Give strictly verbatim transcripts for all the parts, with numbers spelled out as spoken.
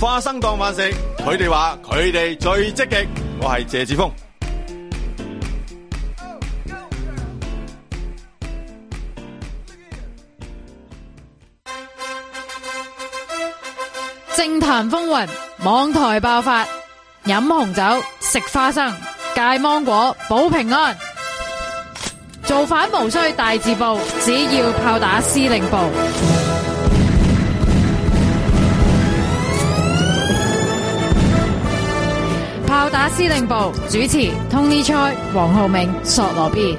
花生當飯食，佢哋話佢哋最積極。我係謝志峰。 政壇風雲，網台爆發，飲紅酒，食花生，戒芒果，保平安。造反無需大字報，只要炮打司令部。炮打司令部主持 Tony Choi、黃浩銘、索羅 B。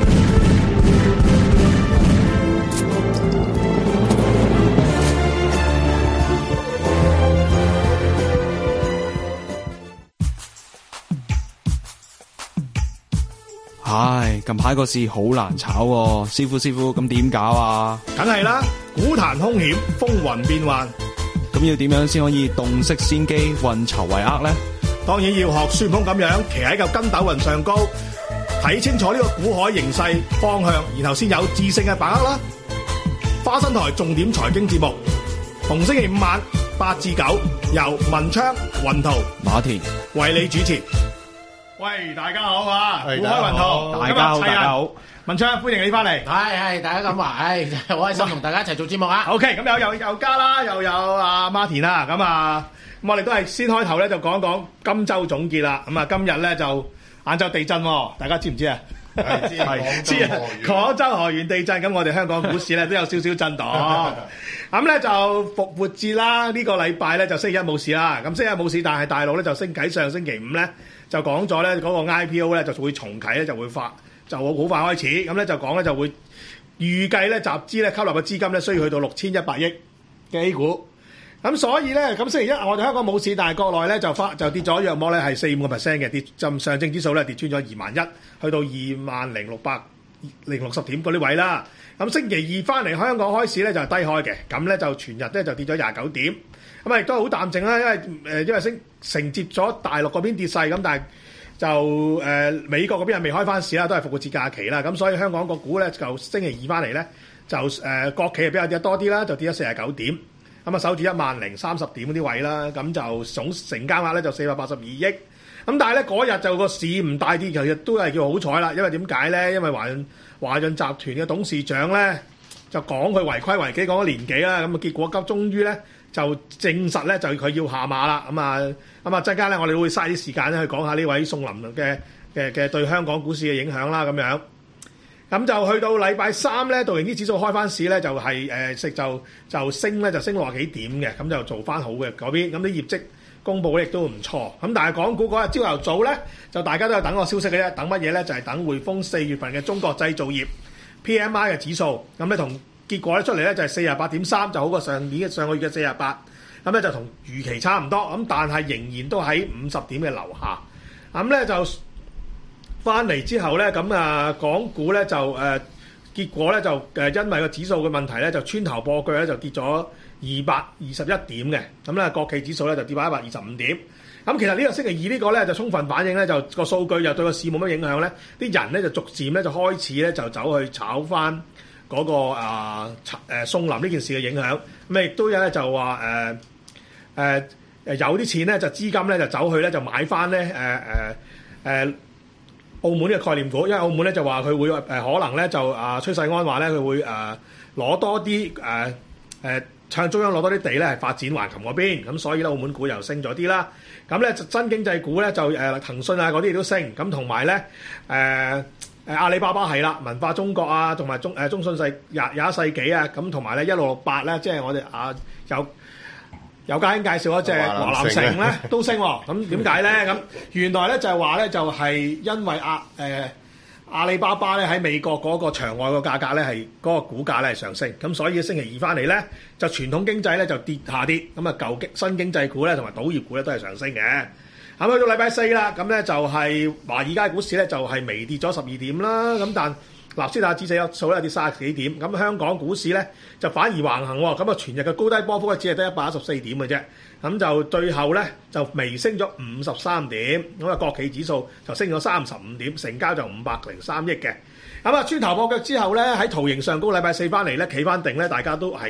唉，近排個市好難炒喎，師傅師傅咁點搞啊？ 梗係啦，股壇兇險，風雲變幻， 咁要點樣先可以洞悉先機，運籌帷幄呢？ 當然要學孫悟空咁樣，騎喺嚿筋斗雲上高，睇清楚呢個股海形勢方向，然後先有智勝嘅把握啦。花生台重點財經節目，逢星期五晚八至九，由文昌、雲圖、 馬田為你主持。喂，大家好啊！股海雲圖， 大家好，大家好。 文昌，歡迎你翻嚟。 係係，大家咁話，唉，好開心同大家一齊做節目啊。 OK，咁又又又加啦，又有阿馬田啦，咁啊，咁我哋都係先開頭咧就講一講今週總結啦。咁啊，今日咧就晏晝地震喎，大家知唔知啊？ 係知， 知啊！廣州河源地震，咁我哋香港股市咧都有少少震盪。咁咧就復活節啦，呢個禮拜咧就星期一冇事啦。咁星期一冇事，但係大陸咧就升啟上星期五咧就講咗咧嗰個 I P O 咧就會重啟咧就會發就好快開始。咁咧就講咧就會預計咧集資咧吸納嘅資金咧需要去到六千一百億嘅 A 股。咁所以咧，咁星期一我哋香港冇市，但係國內咧就發就跌咗約莫咧係四五個 percent 嘅跌，就上證指數咧跌穿咗二萬一，去到二萬零六百零六十點嗰啲位啦。咁星期二翻嚟香港開市咧就係低開嘅，咁咧就全日咧就跌咗廿九點，咁啊亦都好淡靜啦，因為誒、呃、因為升承接咗大陸嗰邊跌勢，咁但係就誒、呃、美國嗰邊係未開翻市啦，都係復活節假期啦，咁所以香港個股咧就星期二翻嚟咧就誒、呃、國企係比較跌得多啲啦，就跌咗四十九點。咁啊，守住一萬零三十點嗰啲位啦，咁就總成交額咧就四百八十二億。咁但係咧嗰日就個市唔大跌，其實都係叫好彩啦。因為點解咧？因為華潤華潤集團嘅董事長咧就講佢違規違紀講咗年幾啦，咁啊結果急終於咧就證實咧就佢要下馬啦。咁啊咁啊，陣間咧我哋會嘥啲時間咧去講下呢位宋林嘅嘅嘅對香港股市嘅影響啦，咁樣。咁就去到禮拜三咧，道瓊斯指數開翻市咧，就係誒食就就升咧，就升六十幾點嘅，咁就做翻好嘅嗰邊。咁啲業績公佈咧亦都唔錯。咁但係港股嗰日朝頭早咧，就大家都係等個消息嘅啫，等乜嘢咧？就係、是、等匯豐四月份嘅中國製造業 P M I 嘅指數。咁咧同結果咧出嚟咧就係四十八點三，就好過上年嘅上個月嘅四十八。咁咧就同預期差唔多。咁但係仍然都喺五十點嘅樓下。咁咧就。翻嚟之後咧，咁啊，港股咧就誒、呃、結果咧就誒因為個指數嘅問題咧，就穿頭破腳咧，就跌咗二百二十一點嘅。咁咧國企指數咧就跌翻一百二十五點。咁其實呢個星期二呢個咧就充分反映咧，就個數據就對個市冇乜影響咧。啲人咧就逐漸咧就開始咧就走去炒翻嗰、那個啊誒宋林呢件事嘅影響。咁亦都有咧就話誒誒誒有啲錢咧就資金咧就走去咧就買翻咧誒誒誒。呃呃澳門嘅概念股，因為澳門咧就話佢會誒、呃、可能咧就啊崔世安話咧佢會誒攞、呃、多啲誒誒向中央攞多啲地咧係發展橫琴嗰邊，咁所以咧澳門股又升咗啲啦。咁咧新經濟股咧就誒、呃、騰訊啊嗰啲亦都升，咁同埋咧誒誒阿里巴巴係啦，文化中國啊，同埋中誒、呃、中信世廿廿一世紀啊，咁同埋咧一六六八咧，即係我哋啊有。有家兄介紹嗰隻華南城咧都升喎，咁點解咧？咁原來咧就係話咧就係因為阿誒、呃、阿里巴巴咧喺美國嗰個場外個價格咧係嗰個股價咧係上升，咁所以星期二翻嚟咧就傳統經濟咧就跌下跌，咁啊舊經新經濟股咧同埋賭業股咧都係上升嘅。咁去到禮拜四啦，咁咧就係華爾街股市咧就係微跌咗十二點啦，咁但納斯達克指數咧跌三十幾點，咁香港股市咧就反而橫行喎，咁啊全日嘅高低波幅咧只係得一百一十四點嘅啫，咁就最後咧就微升咗五十三點，咁啊國企指數就升咗三十五點，成交就五百零三億嘅，咁啊穿頭破腳之後咧喺圖形上高禮拜四翻嚟咧企翻定咧，大家都係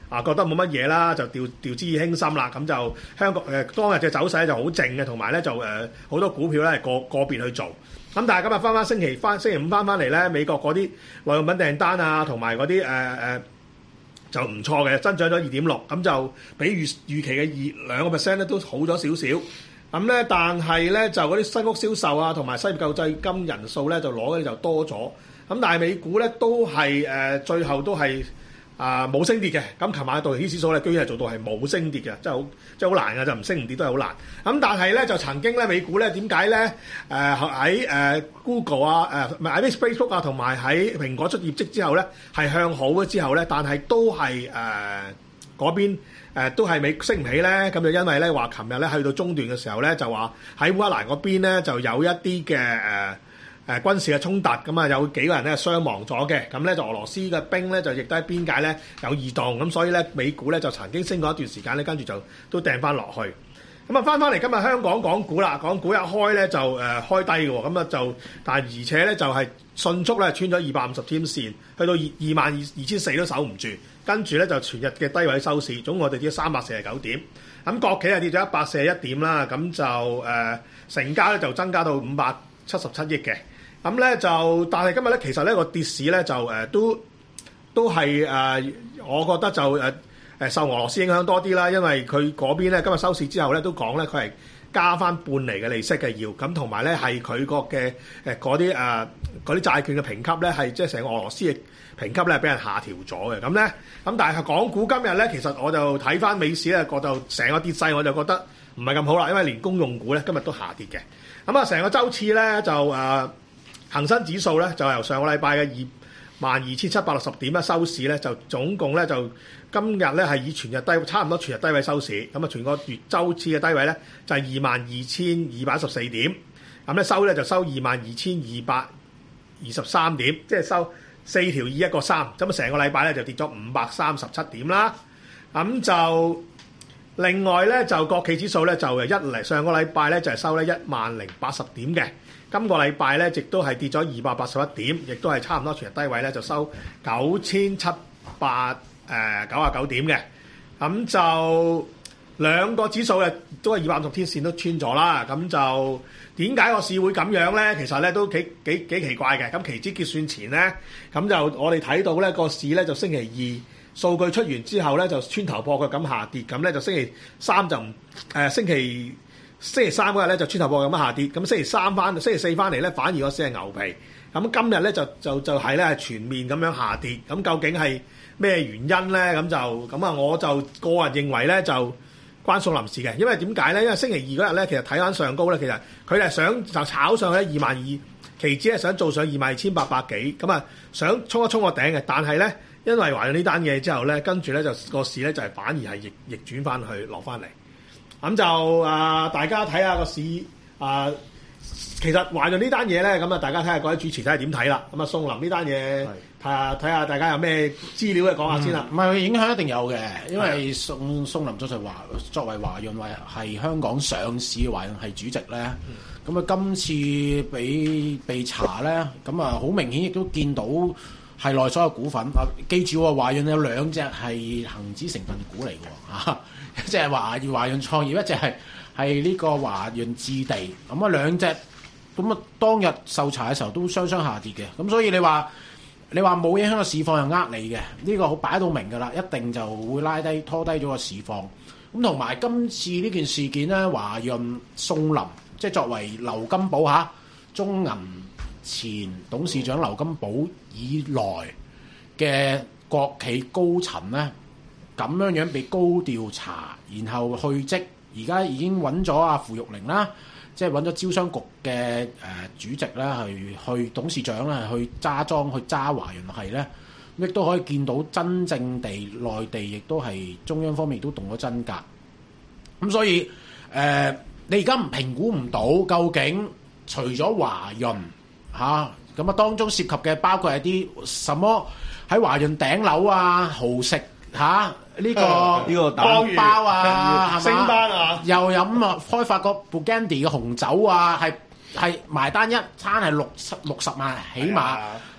啊覺得冇乜嘢啦，就掉掉之以輕心啦。咁就香港誒、呃、當日嘅走勢就好靜嘅，同埋咧就誒好、呃、多股票咧係個個別去做。咁但係今日翻翻星期翻星期五翻翻嚟咧，美國嗰啲耐用品訂單啊，同埋嗰啲誒誒就唔錯嘅，增長咗二點六，咁就比預預期嘅二兩個 percent 咧都好咗少少。咁咧，但係咧就嗰啲新屋銷售啊，同埋失業救濟金人數咧就攞嘅就多咗。咁但係美股咧都係誒、呃、最後都係啊冇升跌嘅。咁琴晚道瓊斯指數咧居然係做到係冇升跌嘅，真係好真係好難嘅，就唔升唔跌都係好難。咁但係咧就曾經咧美股咧點解咧誒喺誒 Google 啊誒唔係喺 Facebook 啊同埋喺蘋果出業績之後咧係向好咗之後咧，但係都係誒嗰邊誒、呃、都係美升唔起咧。咁就因為咧話琴日咧去到中段嘅時候咧就話喺烏克蘭嗰邊咧就有一啲嘅誒。誒軍事嘅衝突，咁啊有幾個人咧傷亡咗嘅，咁咧就俄羅斯嘅兵咧就亦都喺邊界咧有異動，咁所以咧美股咧就曾經升過一段時間咧，跟住就都掟翻落去。咁啊翻翻嚟今日香港港股啦，港股一開咧就誒、呃、開低嘅喎，咁啊就但係而且咧就係迅速咧穿咗二百五十天線，去到二二萬二二千四都守唔住，跟住咧就全日嘅低位收市，總共我哋跌咗三百四十九點，咁國企係跌咗一百四十一點啦，咁就誒、呃、成交咧就增加到五百七十七億嘅。咁咧就，但係今日咧，其實呢個跌市咧就誒、呃、都都係誒、呃，我覺得就誒誒、呃、受俄羅斯影響多啲啦，因為佢嗰邊咧今日收市之後咧都講咧佢係加翻半厘嘅利息嘅要，咁同埋咧係佢個嘅誒嗰啲誒嗰啲債券嘅評級咧係即係成個俄羅斯嘅評級咧俾人下調咗嘅，咁咧咁但係港股今日咧其實我就睇翻美市咧，覺得成個跌勢我就覺得唔係咁好啦，因為連公用股咧今日都下跌嘅，咁啊成個週次咧就誒。呃恒生指數咧就由上個禮拜嘅二萬二千七百六十點咧收市咧就總共咧就今日咧係以全日低差唔多全日低位收市，咁啊全個月週次嘅低位咧就係二萬二千二百一十四點，咁咧收咧就收二萬二千二百二十三點，即係收四條二一個三，咁啊成個禮拜咧就跌咗五百三十七點啦，咁就另外咧就國企指數咧就一嚟上個禮拜咧就係收咧一萬零八十點嘅。今個禮拜咧，亦都係跌咗二百八十一點，亦都係差唔多全日低位咧，就收九千七百誒九十九點嘅。咁就兩個指數嘅都係二百五十天線都穿咗啦。咁就點解個市會咁樣咧？其實咧都幾幾幾奇怪嘅。咁期指結算前咧，咁就我哋睇到咧個市咧就星期二數據出完之後咧就穿頭破腳咁下跌，咁咧就星期三就唔誒、呃、星期。星期三嗰日咧就穿頭破咁樣下跌，咁星期三翻，星期四翻嚟咧反而個市係牛皮，咁今日咧就就就係咧全面咁樣下跌，咁究竟係咩原因咧？咁就咁啊，我就個人認為咧就關宋林事嘅，因為點解咧？因為星期二嗰日咧其實睇翻上高咧，其實佢係想就炒上去二萬二，期指係想做上二萬二千八百幾，咁啊想衝一衝個頂嘅，但係咧因為華潤呢單嘢之後咧，跟住咧就個市咧就係反而係逆逆轉翻去落翻嚟。咁就啊、呃，大家睇下個市啊、呃，其實華潤呢單嘢咧，咁啊，大家睇下各位主持睇下點睇啦。咁啊，宋林呢單嘢，睇下睇下大家有咩資料嘅講下先啦。 唔係、嗯、影響一定有嘅，因為宋宋林作為華作為華潤為係香港上市嘅華潤係主席咧，咁啊、嗯、今次俾被查咧，咁啊好明顯亦都見到係內所有股份啊，記住喎，華潤有兩隻係恒指成分股嚟嘅嚇。一隻係華華潤創業，一隻係係呢個華潤置地，咁啊兩隻咁啊當日受查嘅時候都雙雙下跌嘅，咁所以你話你話冇影響個市況又呃你嘅，呢、這個好擺到明㗎啦，一定就會拉低拖低咗個市況。咁同埋今次呢件事件咧，華潤宋林即係作為劉金寶嚇中銀前董事長劉金寶以來嘅國企高層咧。咁樣樣被高調查，然後去職，而家已經揾咗阿傅玉玲啦，即係揾咗招商局嘅誒、呃、主席啦，去去董事長啦，去揸莊去揸華潤系咧，亦都可以見到真正地內地亦都係中央方面亦都動咗真格。咁所以誒、呃，你而家唔評估唔到究竟除咗華潤嚇咁啊，當中涉及嘅包括係啲什麼喺華潤頂樓啊、豪食嚇。呢、這個呢、 嗯這個蛋包啊， 升班啊， 又飲啊，開發個 Burgundy 嘅紅酒啊，係係埋單一餐係六十六十萬起碼，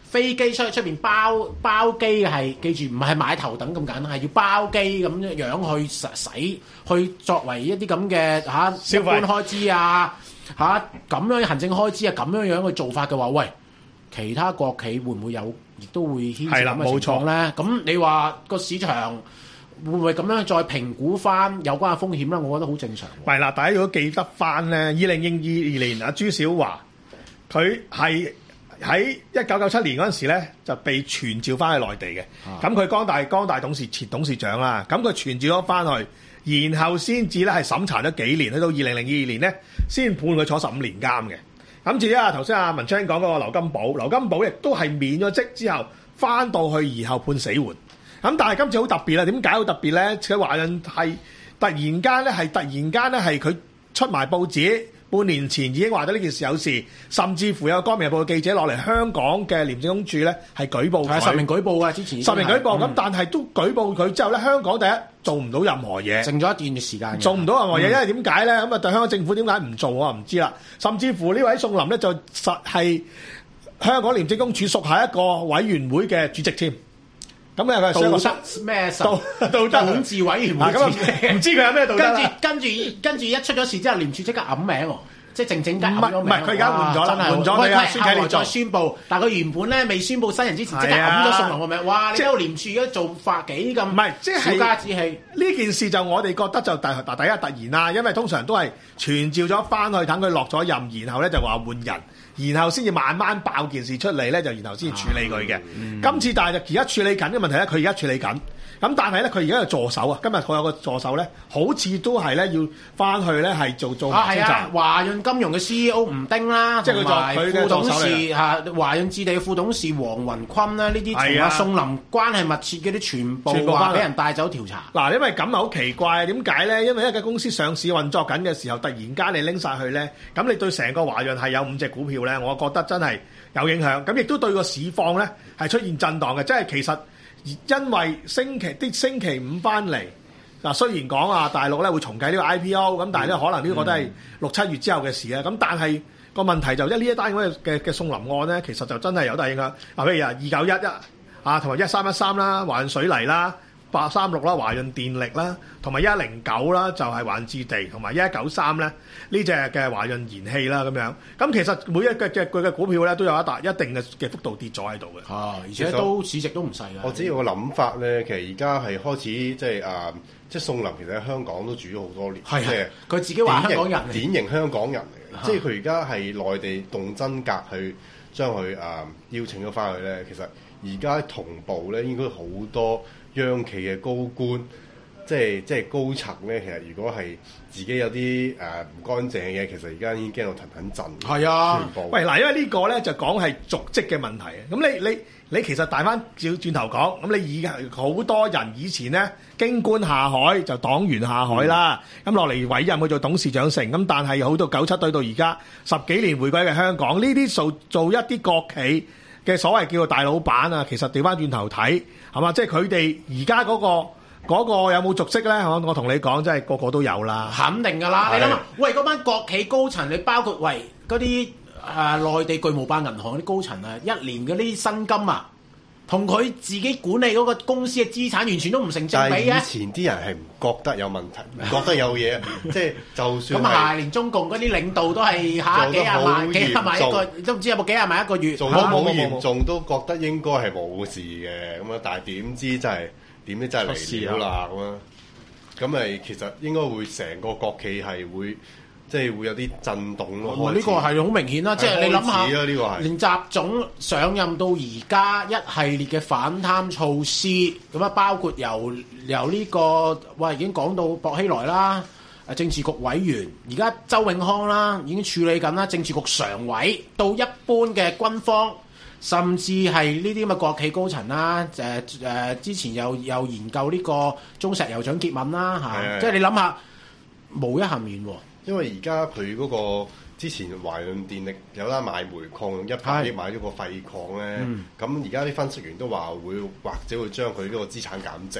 飛機出去出邊包包機嘅係，記住唔係買頭等咁簡單，係要包機咁樣去實使，去作為一啲咁嘅嚇消費一般開支啊嚇咁樣行政開支啊咁樣樣嘅做法嘅話，喂，其他國企會唔會有，亦都會牽涉咁嘅情況咧？咁你話個市場會唔會咁樣再評估翻有關嘅風險咧？我覺得好正常。 係啦，大家如果記得翻咧，二零二二年阿朱小華佢係喺一九九七年嗰陣時咧就被傳召翻去內地嘅，咁佢江大江大董事前董事長啦，咁佢傳召咗翻去，然後先至咧係審查咗幾年，去到二零零二年咧先判佢坐十五年監嘅。咁至於啊頭先阿文昌講嗰個劉金寶，劉金寶亦都係免咗職之後翻到去，然後判死緩。咁但係今次好特別啦，點解好特別咧？佢華潤係突然間咧係突然間咧係佢出埋報紙。半年前已經話到呢件事有事，甚至乎有《光明日報》嘅記者落嚟香港嘅廉政公署咧，係舉報佢。 係實名舉報嘅，之前實名舉報咁， 嗯、但但係都舉報佢之後咧，香港第一做唔到任何嘢， 剩咗一段時間， 做唔到任何嘢， 嗯、 因為點解咧？咁啊，對香港政府點解唔做我唔知啦。甚至乎呢位宋林咧就實係香港廉政公署屬下一個委員會嘅主席添。咁啊，佢係道德咩道道德管治委員會主席， 唔知佢有咩道德啦。 跟住跟住跟住一出咗事之後，廉署即刻揞名喎，即係靜靜雞揞咗名。 唔係佢而家換咗啦，換咗你啊！孫啟廉再宣佈，但係佢原本咧未宣佈新人之前，即刻揞咗宋林個名。哇！你睇到廉署而家做法幾咁唔係即係小家子氣。 呢件事就我哋覺得就第第一突然啦，因為通常都係傳召咗翻去，等佢落咗任，然後咧就話換人。然後先至慢慢爆件事出嚟咧，就然後先至處理佢嘅。嗯、今次但係而家處理緊嘅問題咧，佢而家處理緊。咁但係咧，佢而家有助手啊。今日佢有個助手咧，好似都係咧要翻去咧係做做啊，係啊，華潤金融嘅 C E O 吳丁啦，即係佢做佢嘅副董事嚇，華潤置地嘅副董事黃雲坤啦，呢啲同阿宋林關係密切嘅啲全部話俾人帶走調查。 嗱，因為咁啊好奇怪，點解咧？因為一間公司上市運作緊嘅時候，突然間你拎晒去咧，咁你對成個華潤係有五隻股票咧，我覺得真係有影響。咁亦都對個市況咧係出現震盪嘅，即係其實。因為星期啲星期五翻嚟嗱，雖然講啊大陸咧會重計呢個 I P O， 咁但係咧可能呢個都係六七月之後嘅事啊。咁、嗯、但係個問題就一呢一單咁嘅嘅宋林案咧，其實就真係有大影響。嗱，譬如啊二九一一啊，同埋一三一三啦，華潤水泥啦，八三六啦，華潤電力啦，同埋一零九啦，就係華潤置地，同埋一一九三咧呢隻嘅華潤燃氣啦咁樣。咁其實每一個嘅佢嘅股票咧都有一大一定嘅嘅幅度跌咗喺度嘅。 啊，而且都市值都唔細㗎。 我只有個諗法咧，其實而家係開始即係啊，即係宋林其實喺香港都住咗好多年， 係係佢自己話香港人， 典型香港人嚟嘅。即係佢而家係內地動真格去將佢啊邀請咗翻去咧。其實而家同步咧，應該好多央企嘅高官，即係即係高層咧。其實如果係自己有啲誒唔乾淨嘅嘢，其實而家已經驚到騰騰震。 係啊， 全部喂嗱，因為呢個咧就講係瀆職嘅問題啊。咁你你你其實大翻轉轉頭講，咁你而家好多人以前咧京官下海就黨員下海啦，咁落嚟委任去做董事長成，咁但係好到九七對到而家十幾年回歸嘅香港，呢啲做做一啲國企嘅所謂叫做大老闆啊，其實調翻轉頭睇係嘛，即係佢哋而家嗰個。嗰個有冇續職咧？我我同你講，真係個個都有啦， 肯定㗎啦！你諗下，喂嗰班國企高層，你包括喂嗰啲誒內地巨無霸銀行嗰啲高層啊，一年嘅呢啲薪金啊，同佢自己管理嗰個公司嘅資產完全都唔成正比嘅。 但係以前啲人係唔覺得有問題，唔覺得有嘢，即係就算咁啊，連中共嗰啲領導都係嚇幾廿萬、幾廿萬一個，都唔知有冇幾廿萬一個月， 做得好嚴重，都覺得應該係冇事嘅咁啊！但係點知真係〜點咧真係嚟料啦咁啊！咁咪其實應該會成個國企係會即係會有啲震動咯。 呢個係好明顯啦，即係你諗下， 呢個係連習總上任到而家一系列嘅反貪措施，咁啊包括由由呢個喂已經講到薄熙來啦，誒政治局委員，而家周永康啦已經處理緊啦，政治局常委到一般嘅軍方。甚至係呢啲咁嘅國企高層啦，誒、呃、誒、呃、之前又又研究呢個中石油長結問啦嚇， 的即係你諗下無一幸免喎。 因為而家佢嗰個之前華潤電力有得買煤礦，一百億買咗個廢礦咧，咁而家啲分析員都話會或者會將佢嗰個資產減值，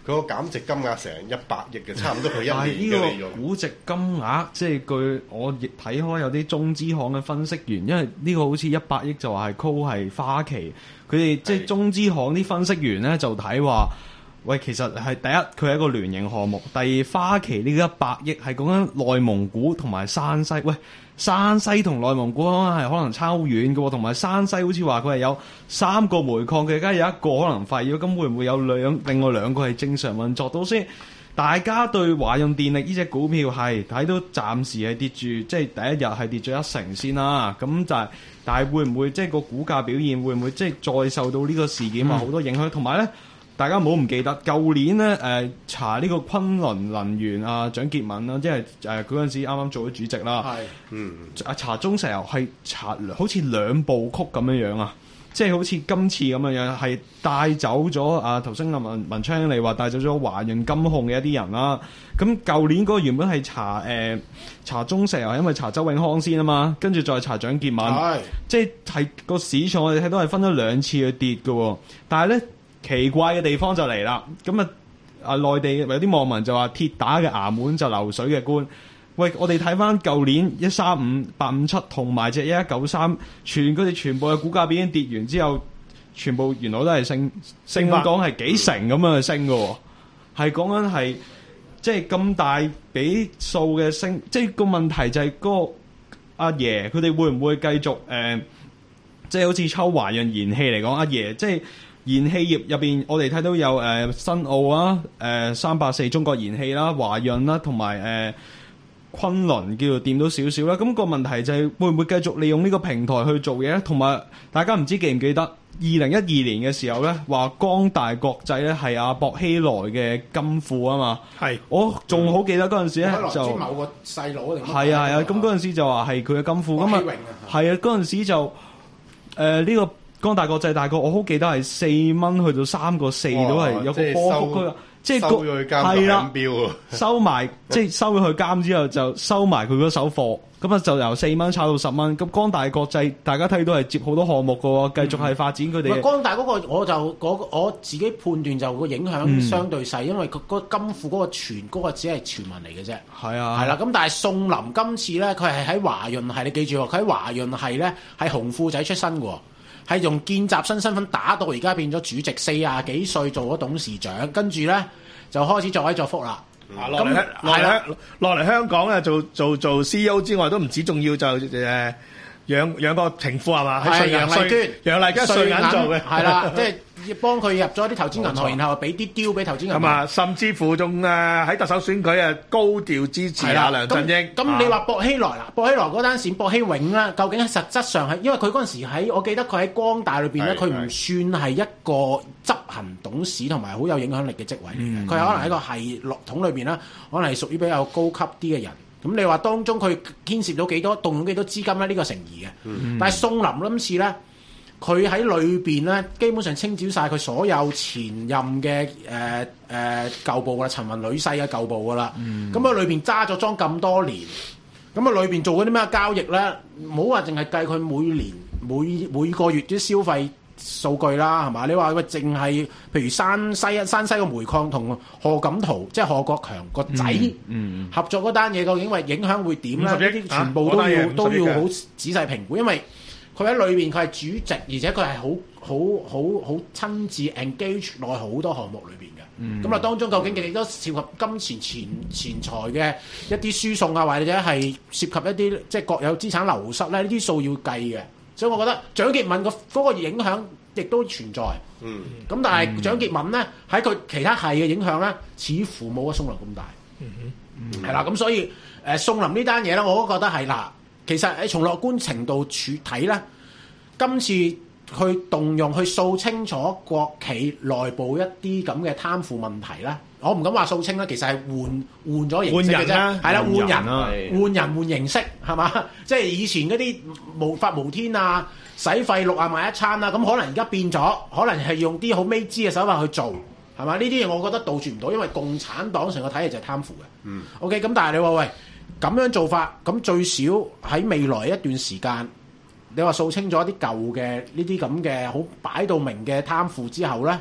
佢個減值金額成一百億嘅，差唔多佢一但係年嘅利潤。 呢個估值金額，即係據我亦睇開有啲中資行嘅分析員，因為呢個好似一百億就話係 call 係花旗，佢哋即係中資行啲分析員咧就睇話，喂，其實係第一佢係一個聯營項目，第二花旗呢個一百億係講緊內蒙古同埋山西，喂。山西同內蒙古係可能差好遠嘅喎，同埋山西好似話佢係有三個煤礦，佢而家有一個可能廢咗，咁會唔會有兩另外兩個係正常運作到先？大家對華潤電力呢隻股票係睇到暫時係跌住，即係第一日係跌咗一成先啦。咁就係、是，但係會唔會即係個股價表現會唔會即係再受到呢個事件啊好多影響？同埋咧。大家唔好唔記得，舊年咧誒、呃、查呢個昆侖能源啊，蔣潔敏啦，即係誒嗰陣時啱啱做咗主席啦。係，嗯，啊查中石油係查好似兩部曲咁樣樣啊，即係好似今次咁樣樣，係帶走咗啊頭先阿文文昌你話帶走咗華潤金控嘅一啲人啦。咁舊年嗰個原本係查誒、呃、查中石油，因為查周永康先啊嘛，跟住再查蔣潔敏，係，即係係個市場我哋睇到係分咗兩次去跌嘅喎，但係咧。奇怪嘅地方就嚟啦，咁啊啊內地有啲網民就話鐵打嘅衙門就流水嘅官，喂我哋睇翻舊年一三五八五七同埋隻一一九三，全佢哋全部嘅股價已經跌完之後，全部原來都係升升講係幾成咁樣去升嘅，係講緊係即係咁大比數嘅升，即係個問題就係嗰個阿爺佢哋會唔會繼續誒、呃，即係好似抽華潤燃氣嚟講，阿爺即係。燃氣業入邊，我哋睇到有誒、呃、新奧啊、誒三八四中國燃氣啦、華潤啦，同埋誒昆侖叫做掂到少少啦。咁、那個問題就係會唔會繼續利用呢個平台去做嘢咧？同埋大家唔知記唔記得二零一二年嘅時候咧，話光大國際咧係阿薄熙來嘅金庫啊嘛。係，我仲好記得嗰陣時咧、嗯、就某個細佬定係啊係啊，咁嗰陣時就話係佢嘅金庫咁啊，係啊嗰陣時就誒呢、呃這個。光大國際大概我好記得係四蚊去到三個四都係有個波幅區，即係收咗佢監係啦， 收埋即係收咗佢監之後就收埋佢嗰手貨，咁啊就由四蚊炒到十蚊。咁光大國際大家睇到係接好多項目嘅喎，繼續係發展佢哋。 光大嗰個我就我我自己判斷就個影響相對細，嗯、因為佢嗰金庫嗰個傳嗰個只係傳聞嚟嘅啫。係啊，係啦。咁但係宋林今次咧，佢係喺華潤系，你記住喎，佢喺華潤系咧係紅褲仔出身嘅喎。係用見習生身份打到而家變咗主席，四廿幾歲做咗董事長，跟住咧就開始作威作福啦。 咁落嚟落嚟香港咧做做做 C E O 之外，都唔止重要就誒養養個情婦係嘛？係楊麗娟，楊麗娟瑞銀做嘅係啦，即係。幫佢入咗啲投資銀行，然後俾啲雕俾投資銀行。咁啊， 甚至乎仲誒喺特首選舉啊高調支持啊梁振英。咁你話薄熙來啦，薄熙來嗰單線，薄熙永啦，究竟喺實質上係因為佢嗰陣時喺，我記得佢喺光大裏邊咧，佢唔算係一個執行董事同埋好有影響力嘅職位嚟嘅。佢係可能喺個係落統裏邊啦，可能係屬於比較高級啲嘅人。咁你話當中佢牽涉到幾多，動用幾多資金咧？呢個成疑嘅。嗯、但係宋林今次咧。佢喺裏邊咧，基本上清剿晒佢所有前任嘅誒誒舊部啦，陳雲女婿嘅舊部噶啦。咁啊、嗯，裏邊揸咗莊咁多年，咁啊，裏邊做嗰啲咩交易咧？唔好話淨係計佢每年每每個月啲消費數據啦，係嘛？你話佢淨係譬如山西山西個煤礦同賀錦濤，即係賀國強個仔、嗯嗯、合作嗰單嘢，究竟會影響會點咧？呢啲全部都要、啊、都要好仔細評估，因為。佢喺裏邊，佢係主席，而且佢係好好好好親自 engage 內好多項目裏邊嘅。咁啊、嗯，當中究竟幾多涉及金錢錢錢財嘅一啲輸送啊，或者係涉及一啲即係國有資產流失咧？呢啲數要計嘅。所以我覺得蔣潔敏個嗰個影響亦都存在。嗯。咁但係蔣潔敏咧喺佢其他系嘅影響咧，似乎冇阿宋林咁大。嗯哼。係啦，咁所以誒宋林呢單嘢咧，我都覺得係嗱。其實喺從樂觀程度處睇咧，今次去動用去掃清楚國企內部一啲咁嘅貪腐問題咧，我唔敢話掃清啦，其實係換換咗形式嘅啫，係啦，換人換人換形式係嘛？即係以前嗰啲無法無天啊，使費六啊萬一餐啊，咁可能而家變咗，可能係用啲好微知嘅手法去做係嘛？呢啲嘢我覺得杜絕唔到，因為共產黨成個體系就係貪腐嘅。嗯。OK，咁但係你話喂。咁樣做法，咁最少喺未來一段時間，你話掃清咗啲舊嘅呢啲咁嘅好擺到明嘅貪腐之後咧，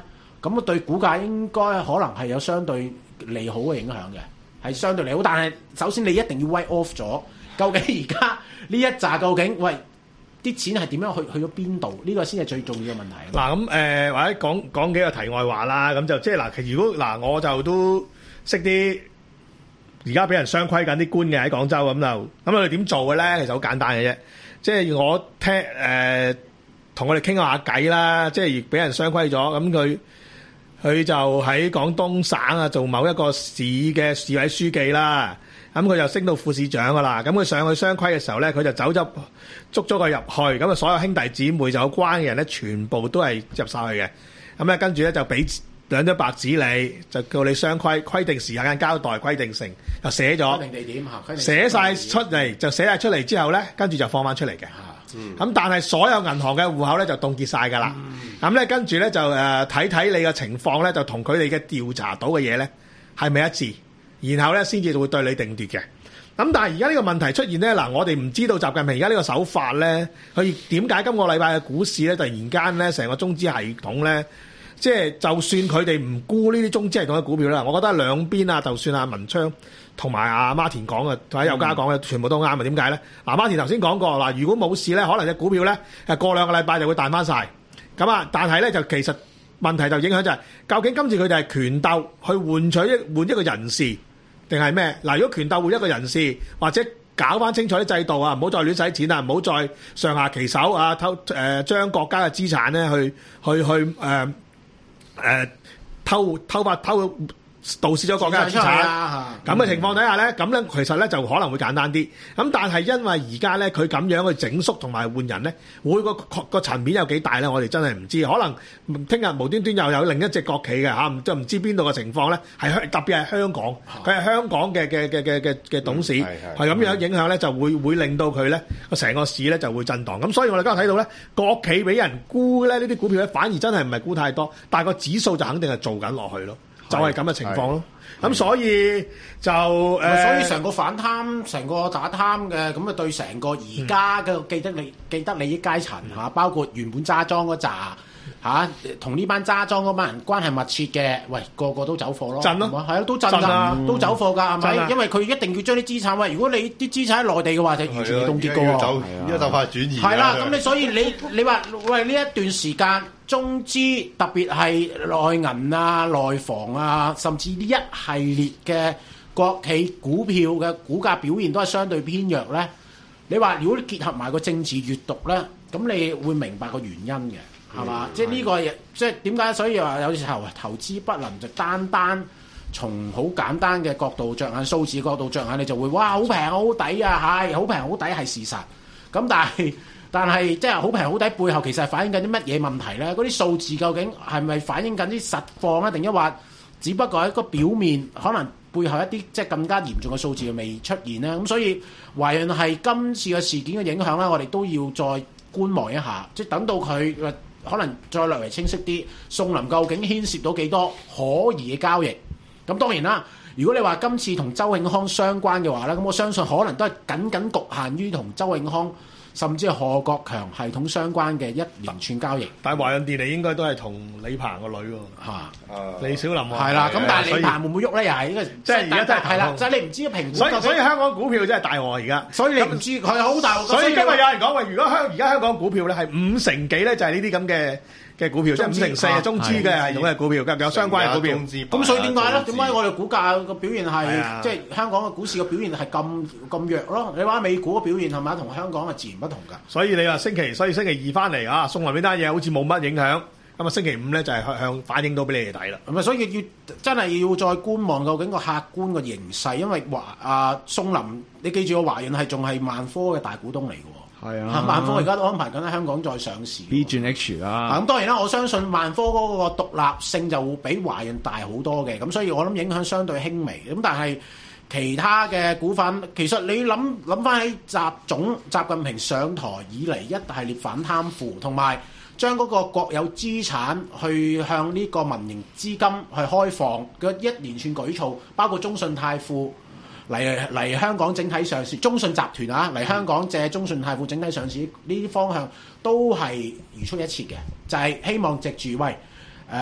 咁啊對股價應該可能係有相對利好嘅影響嘅，係相對利好。但係首先你一定要 write off 咗，究竟而家呢一紮究竟喂啲錢係點樣去去咗邊度？呢、這個先係最重要嘅問題。 嗱咁誒，或者講講幾個題外話啦，咁就即係嗱，其實如果嗱我就都識啲而家俾人雙規緊啲官嘅喺廣州咁就，咁佢哋點做嘅咧？其實好簡單嘅啫，即係我聽誒同我哋傾下偈啦，即係俾人雙規咗，咁佢佢就喺廣東省啊做某一個市嘅市委書記啦。咁佢就升到副市長噶啦，咁佢上去雙規嘅時候咧，佢就走咗捉咗佢入去，咁啊所有兄弟姊妹就有關嘅人咧，全部都係入晒去嘅。咁咧跟住咧就俾兩張白紙你，就叫你雙規，規定時間交代，規定成就寫咗， 規定地點嚇， 寫晒出嚟就寫晒出嚟之後咧，跟住就放翻出嚟嘅。咁、嗯、但係所有銀行嘅戶口咧就凍結晒㗎啦。咁咧、嗯、跟住咧就誒睇睇你嘅情況咧，就同佢哋嘅調查到嘅嘢咧係咪一致？然後咧，先至會對你定奪嘅。咁但係而家呢個問題出現咧，嗱，我哋唔知道習近平而家呢個手法咧，佢點解今個禮拜嘅股市咧，突然間咧，成個中資系統咧，即係就算佢哋唔沽呢啲中資系統嘅股票啦，我覺得兩邊啊，就算阿文昌同埋阿馬田講嘅，同埋邱家講嘅，全部都啱啊！點解咧？嗱，馬田頭先講過嗱，如果冇事咧，可能隻股票咧，誒過兩個禮拜就會彈翻晒。咁啊，但係咧就其實問題就影響就係、是，究竟今次佢哋係權鬥去換取一換一個人事？定係咩？嗱，如果權鬥換一個人事，或者搞翻清楚啲制度啊，唔好再亂使錢啊，唔好再上下其手啊，偷誒將國家嘅資產咧去去去誒誒、呃呃、偷偷發偷盜竊咗國家嘅資產，咁嘅情況底下咧，咁咧其實咧就可能會簡單啲。咁但係因為而家咧佢咁樣去整肅同埋換人咧，每個個層面有幾大咧，我哋真係唔知。可能聽日無端端又有另一隻國企嘅嚇，唔即唔知邊度嘅情況咧，係香特別係香港，佢係香港嘅嘅嘅嘅嘅嘅董事，係咁樣影響咧，就會會令到佢咧個成個市咧就會震盪。咁所以我哋今日睇到咧，國企俾人沽咧呢啲股票咧，反而真係唔係沽太多，但係個指數就肯定係做緊落去咯。就係咁嘅情況咯，咁所以就誒，呃、 所以成個反貪、成個打貪嘅咁啊，對成個而家嘅既得利既得利益階層嚇，包括原本揸莊嗰扎嚇，同呢班揸莊嗰班人關係密切嘅，喂個個都走貨咯，震咯，係啊，都震㗎，啊、都走貨㗎，係咪？啊、因為佢一定要將啲資產，喂，如果你啲資產喺內地嘅話，就完全凍結㗎喎， 而家就快轉移。 係啦，咁你所以你你話喂呢一段時間。中資特別係內銀啊、內房啊，甚至呢一系列嘅國企股票嘅股價表現都係相對偏弱咧。你話如果你結合埋個政治閱讀咧，咁你會明白個原因嘅，係嘛？嗯、即係呢個嘢，即係點解？所以話有時候投資不能就單單從好簡單嘅角度着眼，數字角度着眼，你就會哇好平好抵啊，係好平好抵係事實。咁但係。但係即係好平好抵，背後其實係反映緊啲乜嘢問題咧？嗰啲數字究竟係咪反映緊啲實況咧？定一話只不過係一個表面，可能背後一啲即係更加嚴重嘅數字未出現咧？咁所以華潤係今次嘅事件嘅影響咧，我哋都要再觀望一下，即係等到佢可能再略為清晰啲，宋林究竟牽涉到幾多可疑嘅交易？咁當然啦，如果你話今次同周永康相關嘅話咧，咁我相信可能都係僅僅局限於同周永康。甚至係賀國強系統相關嘅一連串交易， 但係華潤電力應該都係同李鵬個女喎， 嚇， 李小琳喎， 係啦，咁但係李鵬會唔會喐咧？又係呢個，即係而家真係係啦，就係你唔知評估。 所以所以香港股票真係大鑊而家， 所以你唔知佢係好大鑊。 所以今日有人講話，如果香而家香港股票咧係五成幾咧，就係呢啲咁嘅。嘅股票，即係五成四係中資嘅系統嘅股票，有相關嘅股票。 咁所以點解咧？點解我哋股價個表現係即係香港嘅股市嘅表現係咁咁弱咯？你話美股嘅表現係咪同香港係自然不同㗎？ 所以你話星期，所以星期二翻嚟啊，送嚟呢單嘢好似冇乜影響。咁啊，星期五咧就係向向反映到俾你哋睇啦。咁啊， 所以要真係要再觀望究竟個客觀嘅形勢，因為華啊宋林，你記住個華潤係仲係萬科嘅大股東嚟㗎喎。 係啊， 萬科而家都安排緊喺香港再上市 B 轉 H 啦。 咁當然啦，我相信萬科嗰個獨立性就會比華潤大好多嘅，咁所以我諗影響相對輕微。咁但係其他嘅股份，其實你諗諗翻起習總習近平上台以嚟一系列反貪腐，同埋將嗰個國有資產去向呢個民營資金去開放嘅一連串舉措，包括中信泰富。嚟嚟香港整體上市，中信集團啊嚟香港借中信泰富整體上市呢啲方向都係如出一轍嘅，就係、是、希望藉住喂誒、呃、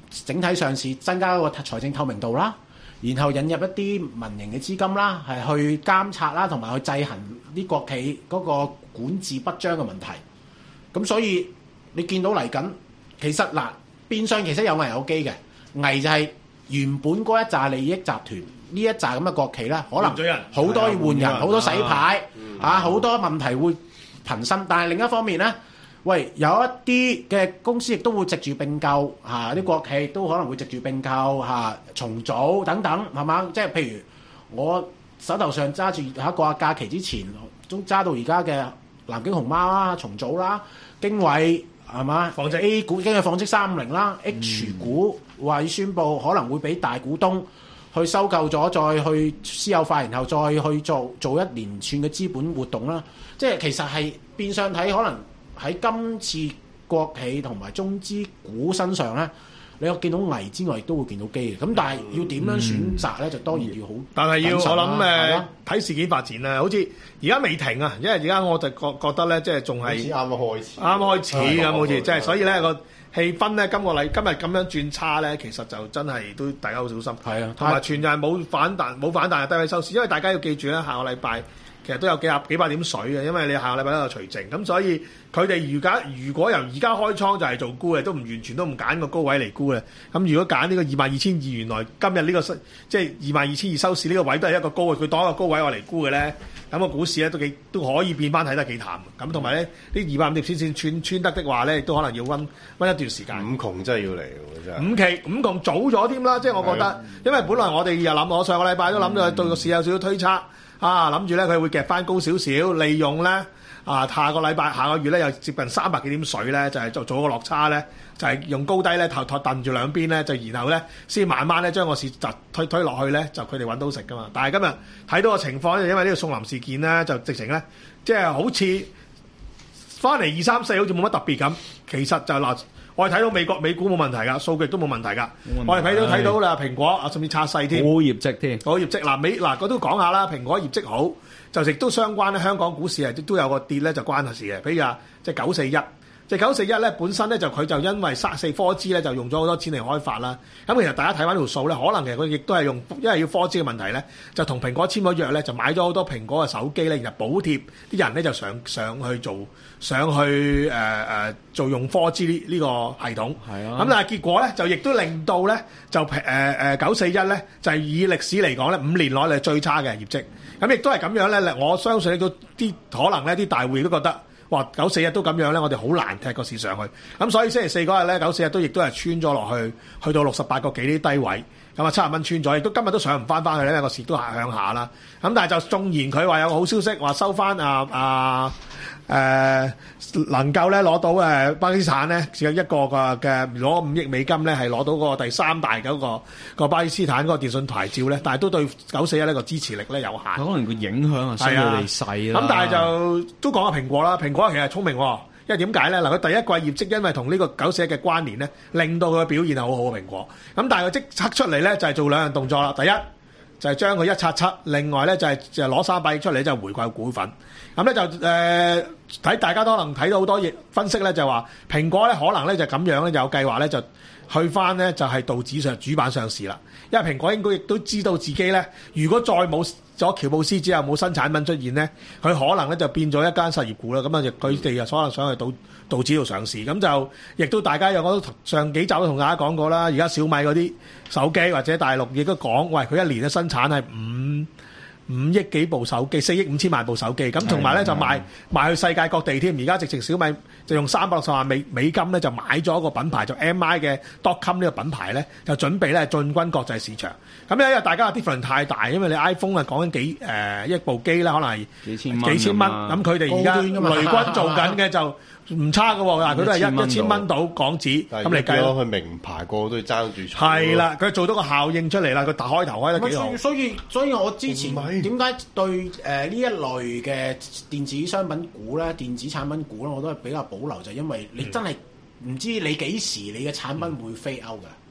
整體上市增加個財政透明度啦，然後引入一啲民營嘅資金啦，係去監察啦，同埋去制衡啲國企嗰個管治不彰嘅問題。咁所以你見到嚟緊，其實嗱變相其實有危有機嘅，危就係原本嗰一紮利益集團呢一紮咁嘅國企咧，可能好多要換人，好多洗牌啊，好多問題會頻生。但係另一方面咧，喂，有一啲嘅公司亦都會藉住並購嚇，啲、啊、國企都可能會藉住並購嚇、啊、重組等等，係嘛？即係譬如我手頭上揸住喺個假期之前都揸到而家嘅南京熊貓啦、重組啦、經緯係嘛？紡織 A 股經嘅紡織三五零啦、嗯、H 股話要宣布可能會俾大股東去收購咗，再去私有化，然後再去做做一連串嘅資本活動啦。即係其實係變相睇，可能喺今次國企同埋中資股身上咧，你有見到危之外，亦都會見到機嘅。咁但係要點樣選擇咧，嗯、就當然要好。但係要我諗誒睇事件發展啦，好似而家未停啊，因為而家我就覺覺得咧，即係仲係啱啱開始，啱啱開始咁好似，即係所以咧個氣氛咧，今個禮今日咁樣轉差咧，其實就真係都大家好小心。係啊，同埋全日冇反彈，冇反彈，低位收市。因為大家要記住咧，下個禮拜其實都有幾百幾百點水嘅，因為你下個禮拜都有除淨，咁所以佢哋如家如果由而家開倉就係做沽嘅，都唔完全都唔揀個高位嚟沽嘅。咁如果揀呢個二萬二千二，原來今日呢、呢個即係二萬二千二收市呢個位都係一個高位，佢當一個高位我嚟沽嘅咧，咁、個股市咧都幾都可以變翻睇得幾淡。咁同埋咧呢二萬五條線線穿穿得的話咧，亦都可能要溫溫一段時間。五窮真係要嚟喎，真係五期五窮早咗添啦，即係我覺得，因為本來我哋又諗，我上個禮拜都諗到對個市有少少推測。啊，諗住咧佢會夾翻高少少，利用咧啊下個禮拜下個月咧有接近三百幾點水咧，就係、是、做做個落差咧，就係、是、用高低咧頭頭揼住兩邊咧，就然後咧先慢慢咧將個市就推推落去咧，就佢哋揾到食噶嘛。但係今日睇到個情況咧，因為呢個宋林事件咧，就直情咧即係好似翻嚟二三四好似冇乜特別咁，其實就嗱。我哋睇到美國美股冇問題㗎，數據都冇問題㗎。我哋睇到睇到啦，蘋果啊，甚至拆細添。好業績添，好業績嗱美嗱，我都講下啦。蘋果業績好，就亦都相關咧。香港股市係都有個跌咧，就關係事嘅。譬如啊，即係九四一，即係九四一咧，本身咧就佢就因為三四科資咧就用咗好多錢嚟開發啦。咁其實大家睇翻條數咧，可能其實佢亦都係用，因為要科資嘅問題咧，就同蘋果簽咗約咧，就買咗好多蘋果嘅手機咧，然後補貼啲人咧就上上去做。上去誒誒、呃、做用科資呢呢個系統，係啊，咁但係結果咧就亦都令到咧就誒誒九四一咧就係以歷史嚟講咧五年內係最差嘅業績，咁亦都係咁樣咧。我相信都啲可能咧啲大戶都覺得，哇九四一都咁樣咧，我哋好難踢個市上去。咁所以星期四嗰日咧九四一都亦都係穿咗落去，去到六十八個幾啲低位，咁啊七十蚊穿咗，亦都今日都上唔翻翻去咧，個市都係向下啦。咁但係就縱然佢話有個好消息，話收翻啊啊〜誒、呃、能夠咧攞到誒巴基斯坦咧，只有一個嘅嘅攞五億美金咧，係攞到個第三大嗰個個巴基斯坦嗰個電信牌照咧，但係都對九四一呢個支持力咧有限。可能個影響啊相對地細啦。咁但係就都講下蘋果啦，蘋果其實係聰明喎，因為點解咧？嗱，佢第一季業績因為同呢個九四一嘅關聯咧，令到佢嘅表現係好好嘅蘋果。咁但係佢即刻出嚟咧，就係做兩樣動作啦。第一就係將佢一拆七，另外咧就係就係攞三百億出嚟就回購股份。咁咧就誒睇、呃、大家都可能睇到好多嘢分析咧，就話蘋果咧可能咧就咁樣咧有計劃咧就去翻咧就係道指上主板上市啦。因為蘋果應該亦都知道自己咧，如果再冇咗喬布斯之後冇新產品出現咧，佢可能咧就變咗一間實業股啦。咁啊，佢哋又可能想去道道指度上市。咁就亦都大家有我都上幾集都同大家講過啦。而家小米嗰啲手機或者大陸亦都講，喂佢一年嘅生產係五。五億幾部手機，四億五千萬部手機，咁同埋咧就賣賣去世界各地添。而家直情小米就用三百六十萬美美金咧就買咗個品牌，就 M I 嘅 dotcom 呢個品牌咧，就準備咧進軍國際市場。咁咧因為大家嘅 difference 太大，因為你 iPhone 啊講緊幾誒、呃、一部機啦，可能係幾千蚊，幾千蚊。咁佢哋而家雷軍做緊嘅就唔差嘅喎，佢都係一一千蚊到港紙咁嚟計咯。佢名牌個個都要爭住。係啦，佢做到個效應出嚟啦，佢打開頭開得幾好。所以所以我之前點解對誒呢、呃、一類嘅電子商品股咧、電子產品股咧，我都係比較保留，就係、因為你真係唔知你幾時你嘅產品會飛歐㗎。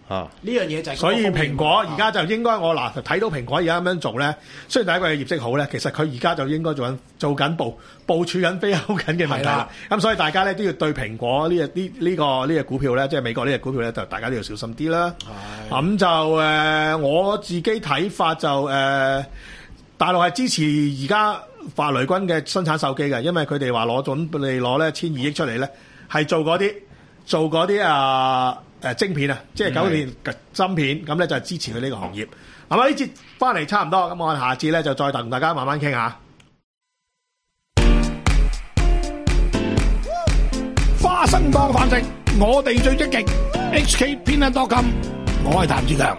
嚇。 呢樣嘢就係所以蘋果而家就就應該我嗱睇到蘋果而家咁樣做咧，雖然第一季嘅業績好咧，其實佢而家就應該做緊做緊部部署緊飛歐緊嘅問題啦。咁所以大家咧都要對蘋果呢隻呢呢個呢隻股票咧，即係美國呢隻股票咧，就大家都要小心啲啦。咁就誒、呃、我自己睇法就誒、呃、大陸係支持而家華雷軍嘅生產手機嘅，因為佢哋話攞準備攞咧千二億出嚟咧，係做嗰啲做嗰啲啊。誒晶片啊，即係九年芯片，咁咧就係支持佢呢個行業。咁啊呢節翻嚟差唔多，咁我哋下節咧就再同大家慢慢傾下。花生當飯食，我哋最積極。H K 偏得多金，我係譚志強。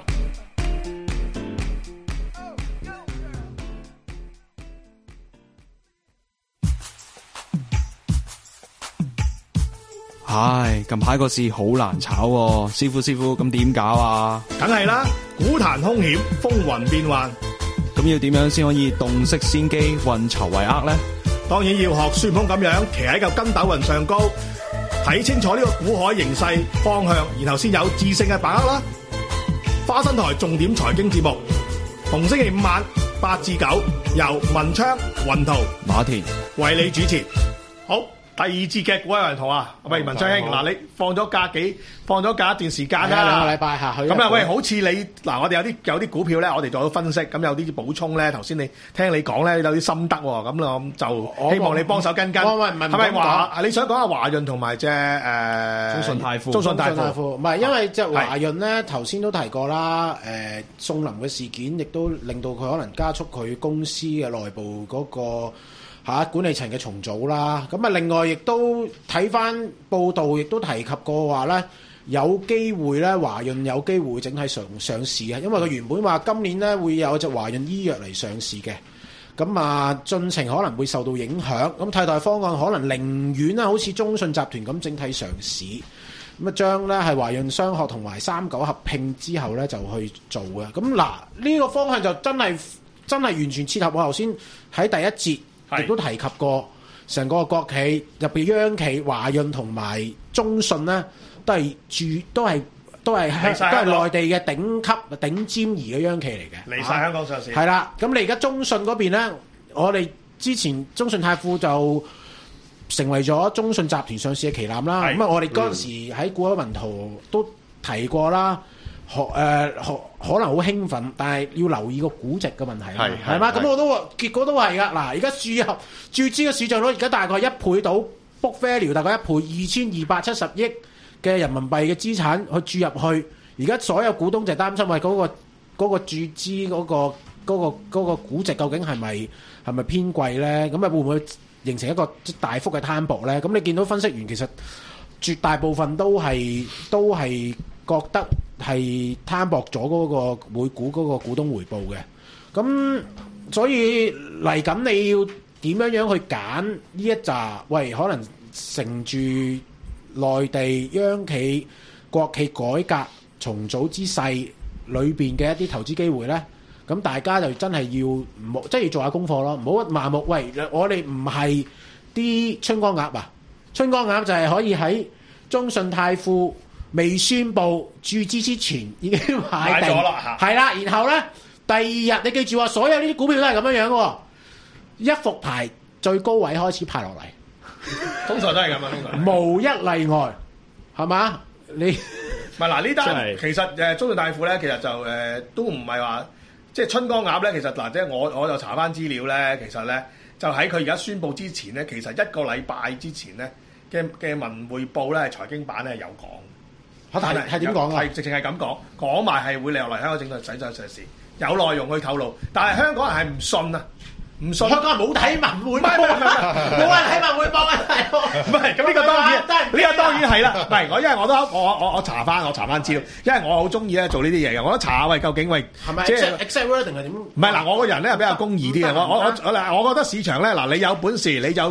唉，近排個市好難炒喎，師傅師傅咁點搞啊？ 梗係啦，股壇兇險，風雲變幻， 咁要點樣先可以洞悉先機，運籌帷幄咧？ 當然要學孫悟空咁樣，騎喺嚿筋斗雲上高，睇清楚呢個股海形勢方向，然後先有智勝嘅把握啦。花生台重點財經節目，逢星期五晚八至九，由文昌、雲圖、 馬田為你主持。好。第二節嘅股海雲圖啊，喂文昌兄，嗱你放咗假幾放咗假一段時間啦， 兩個禮拜下去。 咁啊喂，好似你嗱，我哋有啲有啲股票咧，我哋做咗分析，咁有啲補充咧。頭先你聽你講咧，有啲心得喎，咁我就希望你幫手跟跟。 喂喂，唔係係咪華？你想講下華潤同埋隻誒中信泰富？ 中信泰富唔係，因為隻華潤咧頭先都提過啦，誒宋林嘅事件亦都令到佢可能加速佢公司嘅內部嗰個。嚇管理層嘅重組啦，咁啊另外亦都睇翻報道，亦都提及過話咧，有機會咧華潤有機會整體上上市嘅，因為佢原本話今年咧會有隻華潤醫藥嚟上市嘅，咁啊進程可能會受到影響，咁替代方案可能寧願咧好似中信集團咁整體上市，咁啊將咧係華潤商學同埋三九合併之後咧就去做嘅，咁嗱呢個方向就真係真係完全切合我頭先喺第一節。亦都提及過，成個國企入邊央企華潤同埋中信咧，都係住都係都係都係內地嘅頂級頂尖兒嘅央企嚟嘅， 離晒香港上市。係啦， 咁你而家中信嗰邊咧，我哋之前中信泰富就成為咗中信集團上市嘅旗艦啦。咁啊，我哋嗰陣時喺股海文圖都提過啦。可誒可可能好興奮，但係要留意個估值嘅問題，係係嘛？咁我都結果都係噶。嗱，而家注入注資嘅市賬率而家大概一倍到 book value， 大概一倍二千二百七十億嘅人民幣嘅資產去注入去。而家所有股東就擔心話嗰個嗰個注資嗰個嗰個嗰個估值究竟係咪係咪偏貴咧？咁啊會唔會形成一個大幅嘅攤薄咧？咁你見到分析員其實絕大部分都係都係覺得係攤薄咗嗰個每股嗰個股東回報嘅，咁所以嚟緊你要點樣樣去揀呢一紮？喂，可能乘住內地央企、國企改革重組之勢裏邊嘅一啲投資機會咧，咁大家就真係要唔好，即係要做下功課咯，唔好盲目。喂，我哋唔係啲春江鴨啊，春江鴨就係可以喺中信泰富未宣布注資之前已經買定，係啦。然後咧，第二日你記住話，所有呢啲股票都係咁樣樣嘅，一復牌最高位開始派落嚟， 通常都係咁啊，通常無一例外，係嘛？你唔係嗱呢單其實誒中信泰富咧，其實就誒、呃、都唔係話即係春江鴨咧。其實嗱，即係我我就查翻資料咧，其實咧就喺佢而家宣布之前咧，其實一個禮拜之前咧嘅嘅文匯報咧財經版咧有講。 但係係點講啊？ 係直情係咁講，講埋係會嚟落嚟香港整個洗洗上市，有內容去透露。但係香港人係唔信啊，唔信。香港人冇睇文匯報，冇人睇文匯報啊！唔係咁呢個當然，呢個當然係啦。唔係我因為我都我我我查翻，我查翻資料，因為我好中意咧做呢啲嘢嘅。我都查下喂，究竟喂係咪即係 exact word 定係點？ 唔係嗱，我個人咧係比較公義啲嘅。我我我嗱，我覺得市場咧嗱，你有本事你就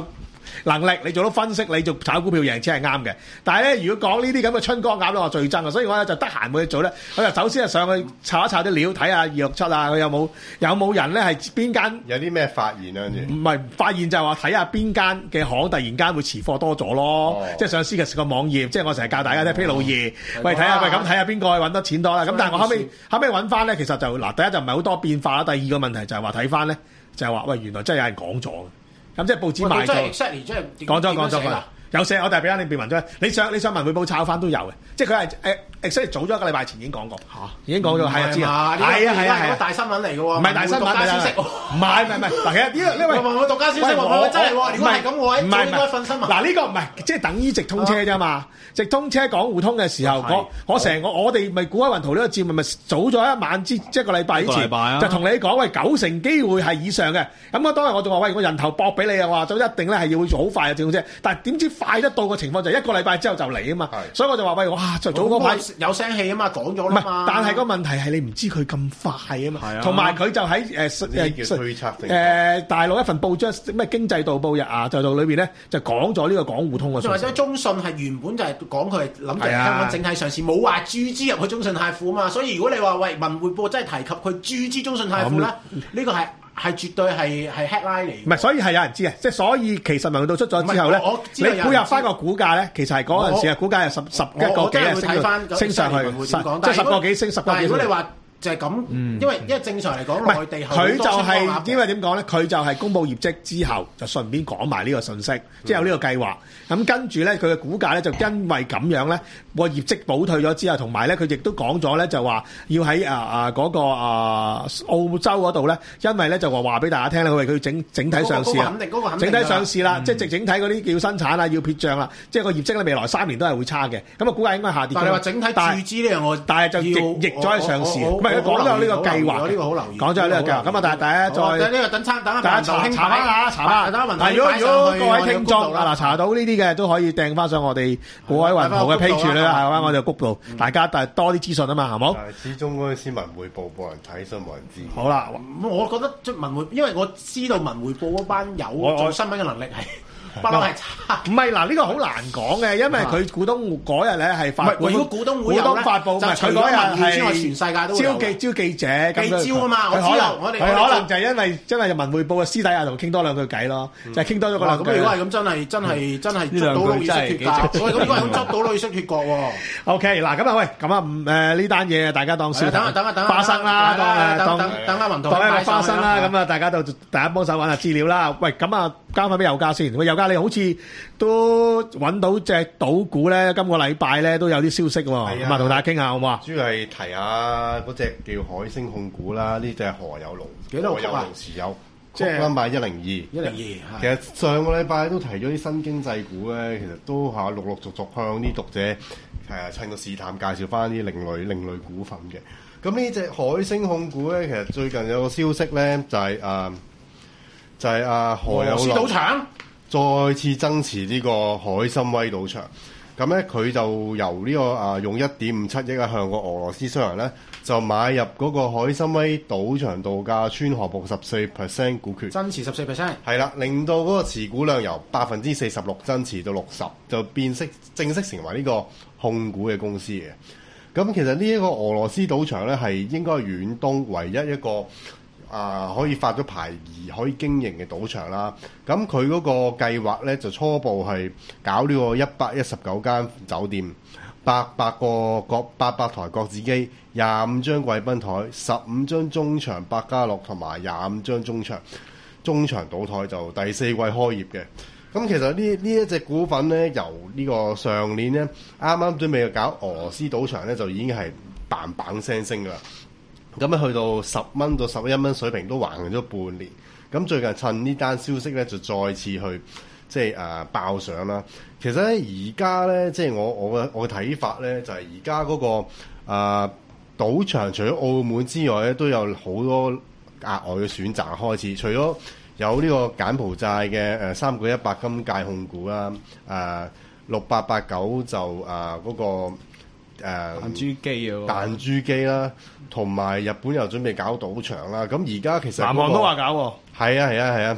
能力，你做到分析，你做炒股票贏錢係啱嘅。但係咧，如果講呢啲咁嘅春江鴨咧，我最憎啊！所以我咧就得閒冇嘢做咧，我就首先係上去查一查啲料，睇下二六七啊，佢有冇有冇人咧係邊間有啲咩發現啊？跟住唔係發現就係話睇下邊間嘅行突然間會持貨多咗咯， 哦、 即係上 C 嘅個網頁，即係我成日教大家睇披露易，喂睇下喂咁睇下邊個揾得錢多啦。咁但係我後尾後尾揾翻咧，其實就嗱第一就唔係好多變化啦，第二個問題就係話睇翻咧就係話喂原來真係有人講咗。咁即係報紙賣咗，講咗講咗講有寫，我哋俾翻你變文章。你上你上文匯報抄翻都有嘅，即係佢係誒 exactly 早咗一個禮拜前已經講過嚇，已經講咗係啊知啊，係啊係啊係大新聞嚟嘅喎， 唔係大新聞嚟消息，唔係唔係唔係嗱，其實呢個因為我獨家消息喎，我真係喎，如果係咁我喺早應該瞓新聞。 嗱呢個唔係即係等於直通車啫嘛，直通車港互通嘅時候，我我成個我哋咪股海雲圖呢個節目咪早咗一晚之即係一個禮拜以前就同你講喂九成機會係以上嘅，咁我當日我仲話喂我人頭搏俾你啊，我話就一定咧係要做好快嘅直通車，但係點知快得到個情況就一個禮拜之後就嚟啊嘛，所以我就話喂哇就早嗰排有聲氣啊嘛，講咗啦嘛， 但係個問題係你唔知佢咁快啊嘛，同埋佢就喺誒誒推測誒大陸一份報章咩經濟導報日啊，就到裏邊咧就講咗呢個港互通嘅。 或者中信係原本就係講佢係諗住香港整體上市，冇話注資入去中信泰富啊嘛，所以如果你話喂文匯報真係提及佢注資中信泰富咧，呢個係。係絕對係係 headline 嚟， 唔係，所以係有人知嘅，即係所以其實文匯報出咗之後咧，你配合翻個股價咧，其實係嗰陣時嘅股價係十十一個幾啊升升上去，即係十個幾升十個幾。 如果你話就係咁，因為因為正常嚟講，內地佢就係因為點講咧？佢就係公佈業績之後，就順便講埋呢個信息，即係有呢個計劃。咁跟住咧，佢嘅股價咧就因為咁樣咧，個業績補退咗之後，同埋咧佢亦都講咗咧，就話要喺啊啊嗰個啊澳洲嗰度咧，因為咧就話話俾大家聽咧，佢佢整整體上市啊，整體上市啦，即係整體嗰啲叫生產啊，要撇帳啦，即係個業績咧未來三年都係會差嘅。咁啊，股價應該下跌。 但係話整體注資呢樣我， 但係就逆逆咗去上市。佢講咗有呢個計劃， 呢個好留意。 講咗有呢個計劃，咁啊，但係大家再等呢個等參等大家查查翻下，查翻。嗱，如果如果各位聽眾啊嗱查到呢啲嘅，都可以掟翻上我哋股海雲圖嘅 page 啦，係嘛？我哋谷度，大家但係多啲資訊啊嘛，係冇？ 始終嗰陣時文匯報冇人睇，所以冇人知。 好啦， 我覺得即文匯，因為我知道文匯報嗰班有做新聞嘅能力係。不嬲係差， 唔係嗱呢個好難講嘅，因為佢股東嗰日咧係發， 如果股東會股東發佈， 就佢嗰日係全世界都招記招記者， 記招啊嘛，我知道，我哋佢可能就係因為真係文匯報嘅私底下同傾多兩句偈咯，就係傾多咗嗰兩句。 咁如果係咁，真係真係真係捉到老鼠脫角，喂咁如果係咁捉到老鼠脫角喎。O K 嗱咁啊喂，咁啊唔誒呢單嘢大家當小等等等花生啦，當等等阿雲圖當一個花生啦，咁啊大家就大家幫手揾下資料啦。喂咁啊交翻俾友家先，喂友家你好似都揾到隻賭股咧，今個禮拜咧都有啲消息喎，咁啊同大家傾下好唔好啊？ 主要係提下嗰隻叫海星控股啦，呢隻係何有龍， 幾多何有龍持有， 即係啱買一零二， 一零二。 其實上個禮拜都提咗啲新經濟股咧，其實都嚇陸陸續續向啲讀者誒趁個試探介紹翻啲另類另類股份嘅。咁呢隻海星控股咧，其實最近有個消息咧，就係、是、誒、呃、就係、是、啊何有龍賭場再次增持呢個海參崴賭場。咁咧佢就由呢、這個啊用一點五七億啊向個俄羅斯商人咧就買入嗰個海參崴賭場度假村項目十四 percent 股權， 增持十四 percent， 係啦，令到嗰個持股量由百分之四十六增持到六十，就變式正式成為呢個控股嘅公司嘅。咁其實呢一個俄羅斯賭場咧係應該係遠東唯一一個啊、呃、可以發咗牌而可以經營嘅賭場啦。咁佢嗰個計劃咧就初步係搞呢個一百一十九間酒店、八百個國八百台角子機、廿五張貴賓台、十五張中場百家樂同埋廿五張中場中場賭台，就第四季開業嘅。咁其實呢呢一隻股份咧，由呢個上年咧啱啱準備去搞俄羅斯賭場咧，就已經係嘭嘭聲升噶啦。咁咧去到十蚊到十一蚊水平都橫行咗半年。咁最近趁呢單消息咧，就再次去即係誒、呃、爆上啦。其實咧而家咧，即係我我嘅我嘅睇法咧，就係而家嗰個誒、呃、賭場除咗澳門之外咧，都有好多額外嘅選擇開始。除咗有呢個柬埔寨嘅誒三個一百金界控股啦，誒六八八九就誒嗰、呃那個誒彈珠機啊， 彈珠機啦，同埋日本又準備搞賭場啦。咁而家其實、那個、 南韓都話搞喎， 係啊係啊係啊。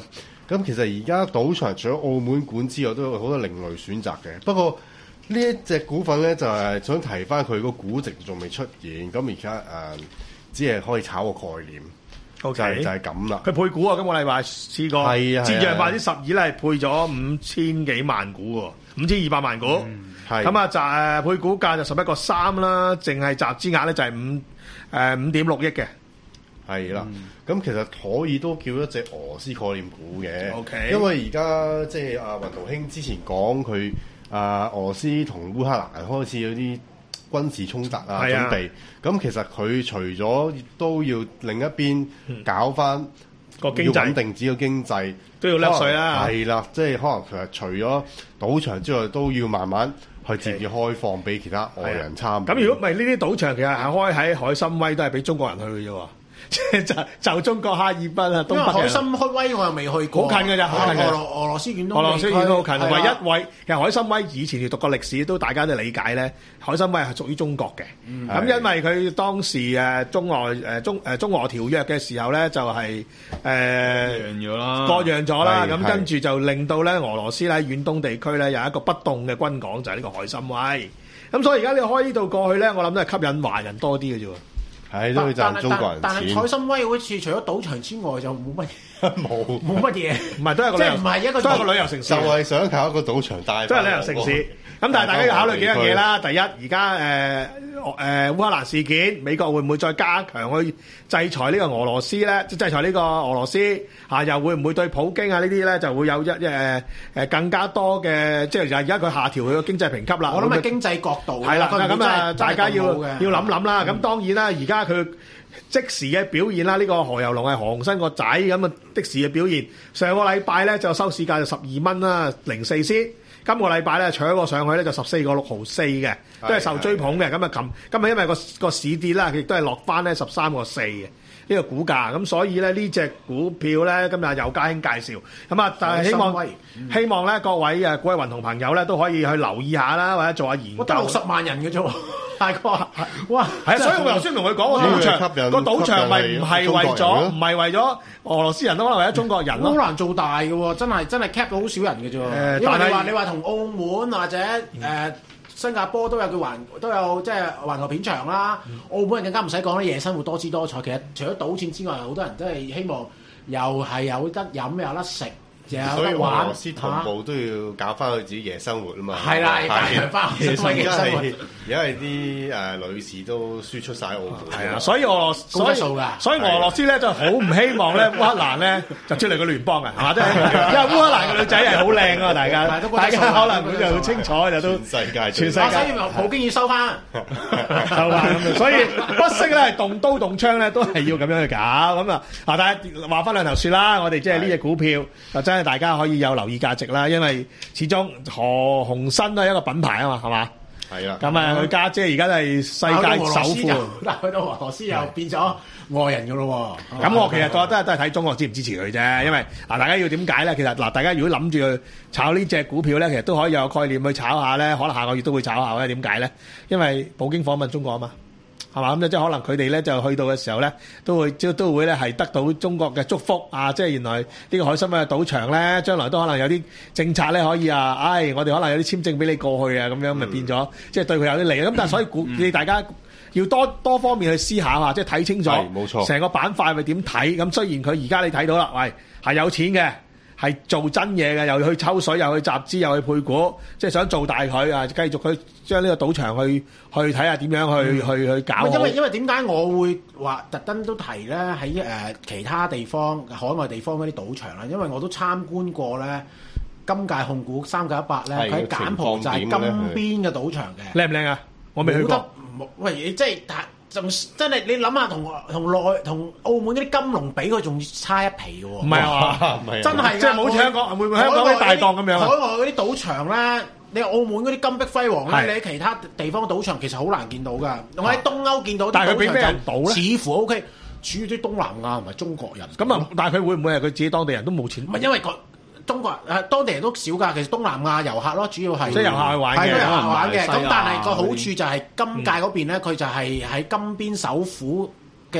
咁其實而家賭場除咗澳門館之外，都有好多另類選擇嘅。不過呢一隻股份咧，就係、是、想提翻佢個估值仲未出現，咁而家誒只係可以炒個概念。 O K， K 就係咁啦。 佢配股啊，今個禮拜試過， 係啊， 折讓百分之十二咧，係配咗五千幾萬股喎，五千二百萬股。 係咁啊，就誒配股價就十一個三啦，淨係集資額咧就係五誒五點六億嘅。 係啦，咁、嗯、其實可以都叫一隻俄羅斯概念股嘅。 O K， 因為而家即係阿雲圖兄之前講佢啊，俄羅斯同烏克蘭開始有啲軍事衝突啊， 啊準備。咁其實佢除咗都要另一邊搞翻個經濟， 要穩定自己嘅經濟， 都要甩水啦。 係啦，即係可能其實除咗賭場之外，都要慢慢去漸漸開放俾其他外人參與。 咁如果唔係呢啲賭場，其實係開喺海參崴都係俾中國人去嘅啫喎。即係就就中國哈爾濱啊，東北海參崴我又未去過， 好近㗎咋，好近俄羅俄羅斯遠東， 俄羅斯遠都好近。唯一位其實海參崴以前要讀過歷史，都大家都理解咧，海參崴係屬於中國嘅。咁、嗯、因為佢當時誒中俄誒中誒中俄條約嘅時候咧，就係誒讓咗啦， 割讓咗啦。咁跟住就令到咧俄羅斯喺遠東地區咧有一個不動嘅軍港，就係、是、呢個海參崴。咁所以而家你開呢度過去咧，我諗都係吸引華人多啲嘅啫喎。 係都會賺中國人錢。 但係海參崴好似除咗賭場之外就冇乜冇冇乜嘢， 唔係都係個即係唔係一個都係個旅遊城市， 就係想靠一個賭場帶， 都係旅遊城市。咁但係大家要考慮幾樣嘢啦。第一，而家誒誒烏克蘭事件，美國會唔會再加強去制裁呢個俄羅斯咧？即制裁呢個俄羅斯嚇，又會唔會對普京啊呢啲咧就會有一誒誒更加多嘅，即係而家佢下調佢個經濟評級啦。 我諗係經濟角度係啦，咁啊大家要要諗諗啦。咁、 嗯、 當然啦，而家佢即時嘅表現啦，呢、呢個何猷龍係何鴻燊個仔咁啊，即時嘅表現。上個禮拜咧就收市價就十二蚊啦，零四仙。今個禮拜咧，搶個上去咧就十四個六毫四嘅，都係受追捧嘅。咁啊，琴今日因為個個市跌啦，亦都係落翻咧十三個四嘅呢個股價。咁所以咧呢隻股票咧今日有家兄介紹。咁啊，但係希望、嗯、希望咧各位誒各位雲同朋友咧都可以去留意下啦，或者做下研究。 得六十萬人嘅啫喎，大哥。哇！ 係啊，所以我頭先同佢講個賭場，個賭場咪唔係為咗唔係為咗俄羅斯人咯，可能為咗中國人咯。 好難做大嘅喎，真係真係 cap 到好少人嘅啫。誒、呃，因為你話你話同澳門或者誒、呃、新加坡都有個環都有即係環球片場啦，嗯、澳門人更加唔使講啦，夜生活多姿多彩。其實除咗賭錢之外，好多人都係希望又係有得飲有得食。 所以俄羅斯同步都要搞翻佢自己夜生活啊嘛， 係啦，加強翻夜生活。 而家係啲誒女士都輸出晒澳門， 係啊，所以俄羅斯所以所以俄羅斯咧就好唔希望咧烏克蘭咧就出嚟個聯邦啊，係嘛？即係因為烏克蘭嘅女仔係好靚啊，大家大家可能佢就好清楚就都全世界全世界， 所以普京要收翻收翻咁，所以不惜咧動刀動槍咧都係要咁樣去搞咁啊！嗱，大家話翻兩頭説啦，我哋即係呢隻股票就真係。大家可以有留意價值啦，因為始終何鴻燊都係一個品牌啊嘛，係嘛？ 係啦。 咁啊，佢家姐而家都係世界首富， 嗱去到俄羅斯又變咗外人噶咯喎。 咁我其實都都係都係睇中國支唔支持佢啫，因為嗱大家要點解咧？其實嗱大家如果諗住去炒呢隻股票咧，其實都可以有概念去炒下咧，可能下個月都會炒下咧。點解咧？因為普京訪問中國啊嘛。係嘛咁即係可能佢哋咧就去到嘅時候咧，都會即都會咧係得到中國嘅祝福啊！即係原來呢個海參崴嘅賭場咧，將來都可能有啲政策咧可以啊！唉，我哋可能有啲簽證俾你過去啊，咁樣咪變咗、嗯、即係對佢有啲利。咁但係所以估你、嗯、大家要多多方面去思考下，即係睇清楚， 冇錯， 成個板塊咪點睇？咁雖然佢而家你睇到啦，喂係有錢嘅。係做真嘢嘅，又去抽水，又去集資，又去配股，即係想做大佢啊！繼續去將呢個賭場去去睇下點樣去、嗯、去去搞。 因為因為點解我會話特登都提咧喺誒其他地方海外地方嗰啲賭場啦，因為我都參觀過咧金界控股三九一八咧，佢喺柬埔寨金邊嘅賭場嘅。靚唔靚啊？我未去過。喂，你即係仲真係你諗下，同同內同澳門嗰啲金龍比，佢仲差一皮嘅喎。唔係啊，真係即係冇似香港，會唔會香港啲大檔咁樣？海外嗰啲賭場咧，你澳門嗰啲金碧輝煌咧，你喺其他地方賭場其實好難見到㗎。我喺東歐見到，但係佢俾咩人賭咧？似乎 O K，主要啲東南亞同埋中國人。咁啊，但係佢會唔會係佢自己當地人都冇錢？唔係因為佢。中國誒當地人都少㗎，其實東南亞遊客咯，主要係即係遊客去玩嘅，係遊客玩嘅。咁但係個好處就係金界嗰邊咧，佢、嗯、就係喺金邊首府嘅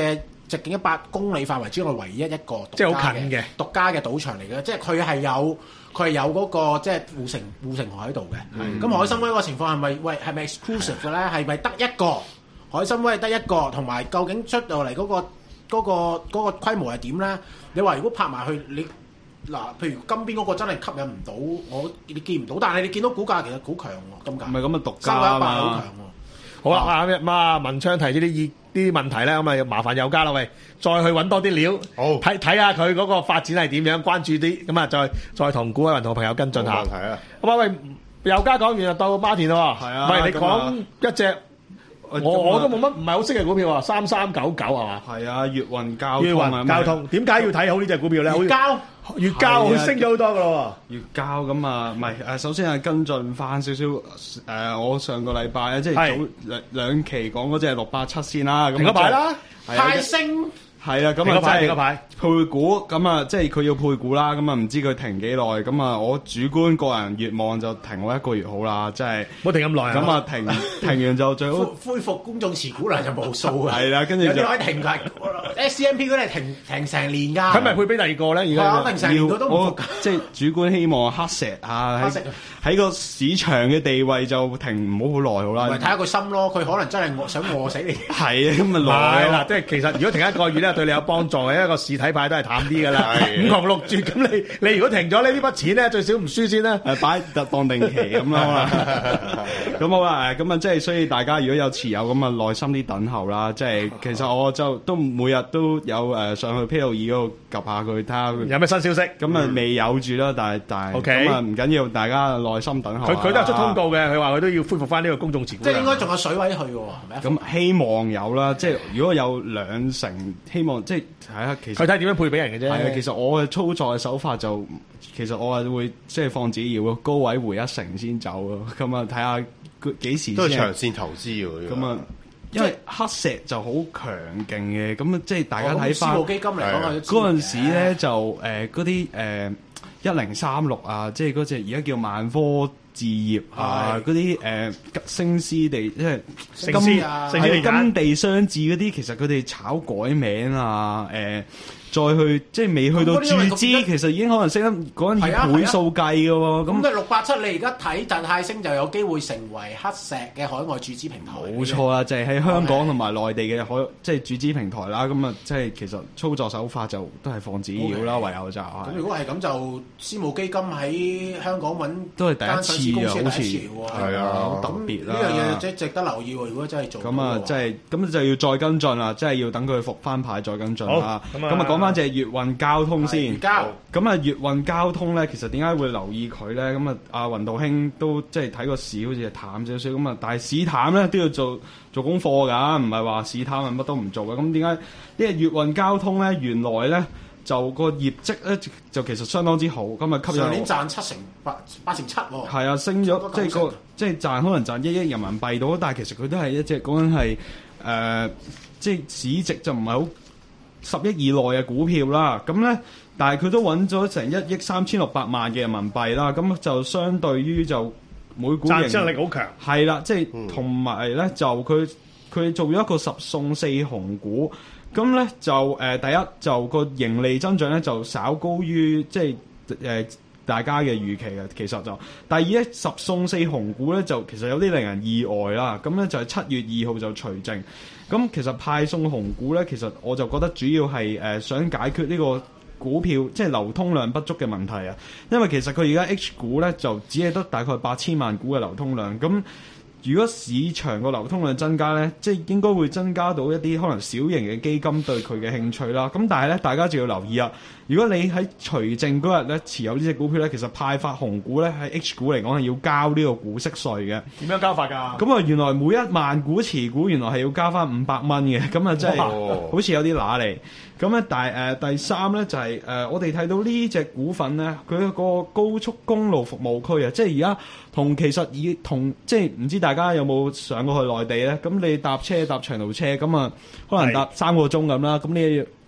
直徑一百公里範圍之外唯一一個獨即係家好近嘅獨家嘅賭場嚟嘅，即係佢係有佢係有嗰、個即係護城護城河喺度嘅。咁、海參崴嗰個情況係咪喂係咪 exclusive 嘅咧？係咪得一個海參崴係得一個？同埋究竟出到嚟嗰個嗰、個嗰、個規模係點咧？你話如果拍埋去你嗱，譬如金邊嗰個真係吸引唔到我，你見唔到，但係你見到股價其實好強喎，金價唔係咁啊，獨家三個一百好嘛強。喎。 好啦，啊咁啊，文昌提呢啲意呢啲問題咧，咁啊麻煩有家啦，喂，再去揾多啲料， 好睇睇下佢嗰個發展係點樣，關注啲，咁啊再再同古偉雲同朋友跟進下。 冇問題啊！ 咁啊喂，有家講完就到 Martin 咯喎， 係啊喂，你咁啊講一隻。我我都冇乜唔係好識嘅股票啊，三三九九係嘛？ 係啊，粵運交粵通啊， 運交通點解要睇好呢只股票咧？好似而交粵交係啊佢升咗好多噶咯粵交咁啊，唔係誒，首先係跟進翻少少誒，我上個禮拜咧，即係係早兩兩期講嗰只係六八七先啦， 喎， 咁停咗牌啦， 係啊派升係啊，咁啊， 停咗牌， 即係停咗牌。 配股咁啊，即係佢要配股啦，咁啊唔知佢停幾耐，咁啊我主觀個人願望就停我一個月好啦，即係冇停咁耐啊！ 咁啊停停完就最好恢恢復公眾持股量就冇數嘅。 係啦，跟住就有啲可以停㗎，S C M P 嗰啲係停停成年㗎。 佢咪配俾第二個咧？而家係啊停成年佢都唔我復㗎。 即係主觀希望黑石啊喺黑石喺個市場嘅地位就停唔好好耐好啦， 咪睇下佢心咯，佢可能真係餓想餓死你。 係啊，咁咪係耐啦，即係其實如果停一個月咧，對你有幫助嘅，因為個市睇牌都係淡啲噶啦， 係五窮六絕咁你你如果停咗呢呢筆錢咧，最少唔輸先啦。 誒擺特當定期咁咯啦，咁好啦，誒咁啊，即係所以大家如果有持有咁啊，耐心啲等候啦。即係其實我就都每日都有誒上去 P L 二嗰度 𥄫 下佢，睇下佢有咩新消息？ 咁啊未有住啦，但係但係 OK 咁啊唔緊要，大家耐心等候下啦。 佢佢都有出通告嘅，佢話佢都要恢復翻呢個公眾持股量。 即係應該仲有水位去嘅喎，係咪啊？ 咁希望有啦，即係如果有兩成，希望即係睇下其實佢睇點樣配俾人嘅啫。 係啊，其實我嘅操作嘅手法就其實我係會即係放自己要咯，高位回一成先走咯，咁啊睇下佢幾時都係先長線投資喎。呢個咁啊，因為黑石就好強勁嘅，咁啊即係大家睇翻私募基金嚟講係都知嘅嗰陣時咧就誒嗰啲誒一零三六啊，即係嗰隻而家叫萬科置業啊， 係嗰啲誒吉星絲地即係星金絲啊星絲地係金產地商治嗰啲，其實佢哋炒改名啊，誒、再去即係未去到咁嗰啲因為注資， 咁其實已經可能升得嗰陣係啊以倍數計嘅喎，咁咁你六八七，你而家睇就泰星就有機會成為黑石嘅海外注資平台。 冇錯啦，就係、喺香港同埋內地嘅海即係注資平台啦，咁啊即係其實操作手法就都係放紙鷂啦， OK 唯有就係、 咁如果係咁，就私募基金喺香港揾都係第一次啊間上市公司係第一次喎。 係啊好特別啦。 呢樣嘢即係值得留意喎。如果真係做咁啊，即係咁就要再跟進啦，即係要等佢復翻牌再跟進啦。 好咁啊咁啊，講翻隻粵運交通先。 交咁啊，粵運交通咧，其實點解會留意佢咧？咁啊，阿雲道兄都即係睇個市好似係淡少少咁啊，但係市淡咧都要做做功課㗎，唔係話市淡係乜都唔做嘅。咁點解？因為粵運交通咧，原來咧就個業績咧就其實相當之好，咁啊吸引上年賺七成八八成七喎。 係啊，升差唔多咗即係九成個即係賺可能賺一億人民幣到，但係其實佢都係一隻講緊係誒，即係市值就唔係好十億以內嘅股票啦。咁咧，但係佢都揾咗成一億三千六百萬嘅人民幣啦。咁就相對於就每股盈賺錢能力好強。 係啦，即係同埋咧就佢佢做咗一個十送四紅股。咁咧就誒、呃、第一就個盈利增長咧就稍高於即係誒、呃、大家嘅預期嘅，其實就第二咧十送四紅股咧就其實有啲令人意外啦。咁咧就係七月二號就除淨。咁其實派送紅股咧，其實我就覺得主要係誒、呃、想解決呢個股票即係流通量不足嘅問題啊。因為其實佢而家 H 股咧就只係得大概八千萬股嘅流通量咁。如果市場個流通量增加咧，即係應該會增加到一啲可能小型嘅基金對佢嘅興趣啦。咁但係咧，大家就要留意啊！如果你喺除淨嗰日咧持有呢隻股票咧，其實派發紅股咧喺 H 股嚟講係要交呢個股息稅嘅。 點樣交法㗎？ 咁啊，原來每一萬股持股原來係要交翻五百蚊嘅，咁啊真係哇好似有啲揦嚟。咁咧，但係誒、呃、第三咧就係、是、誒、呃、我哋睇到呢隻股份咧，佢個高速公路服務區啊，即係而家同其實以同即係唔知大家有冇上過去內地咧？咁你搭車搭長途車咁啊，可能搭三個鐘咁啦。咁你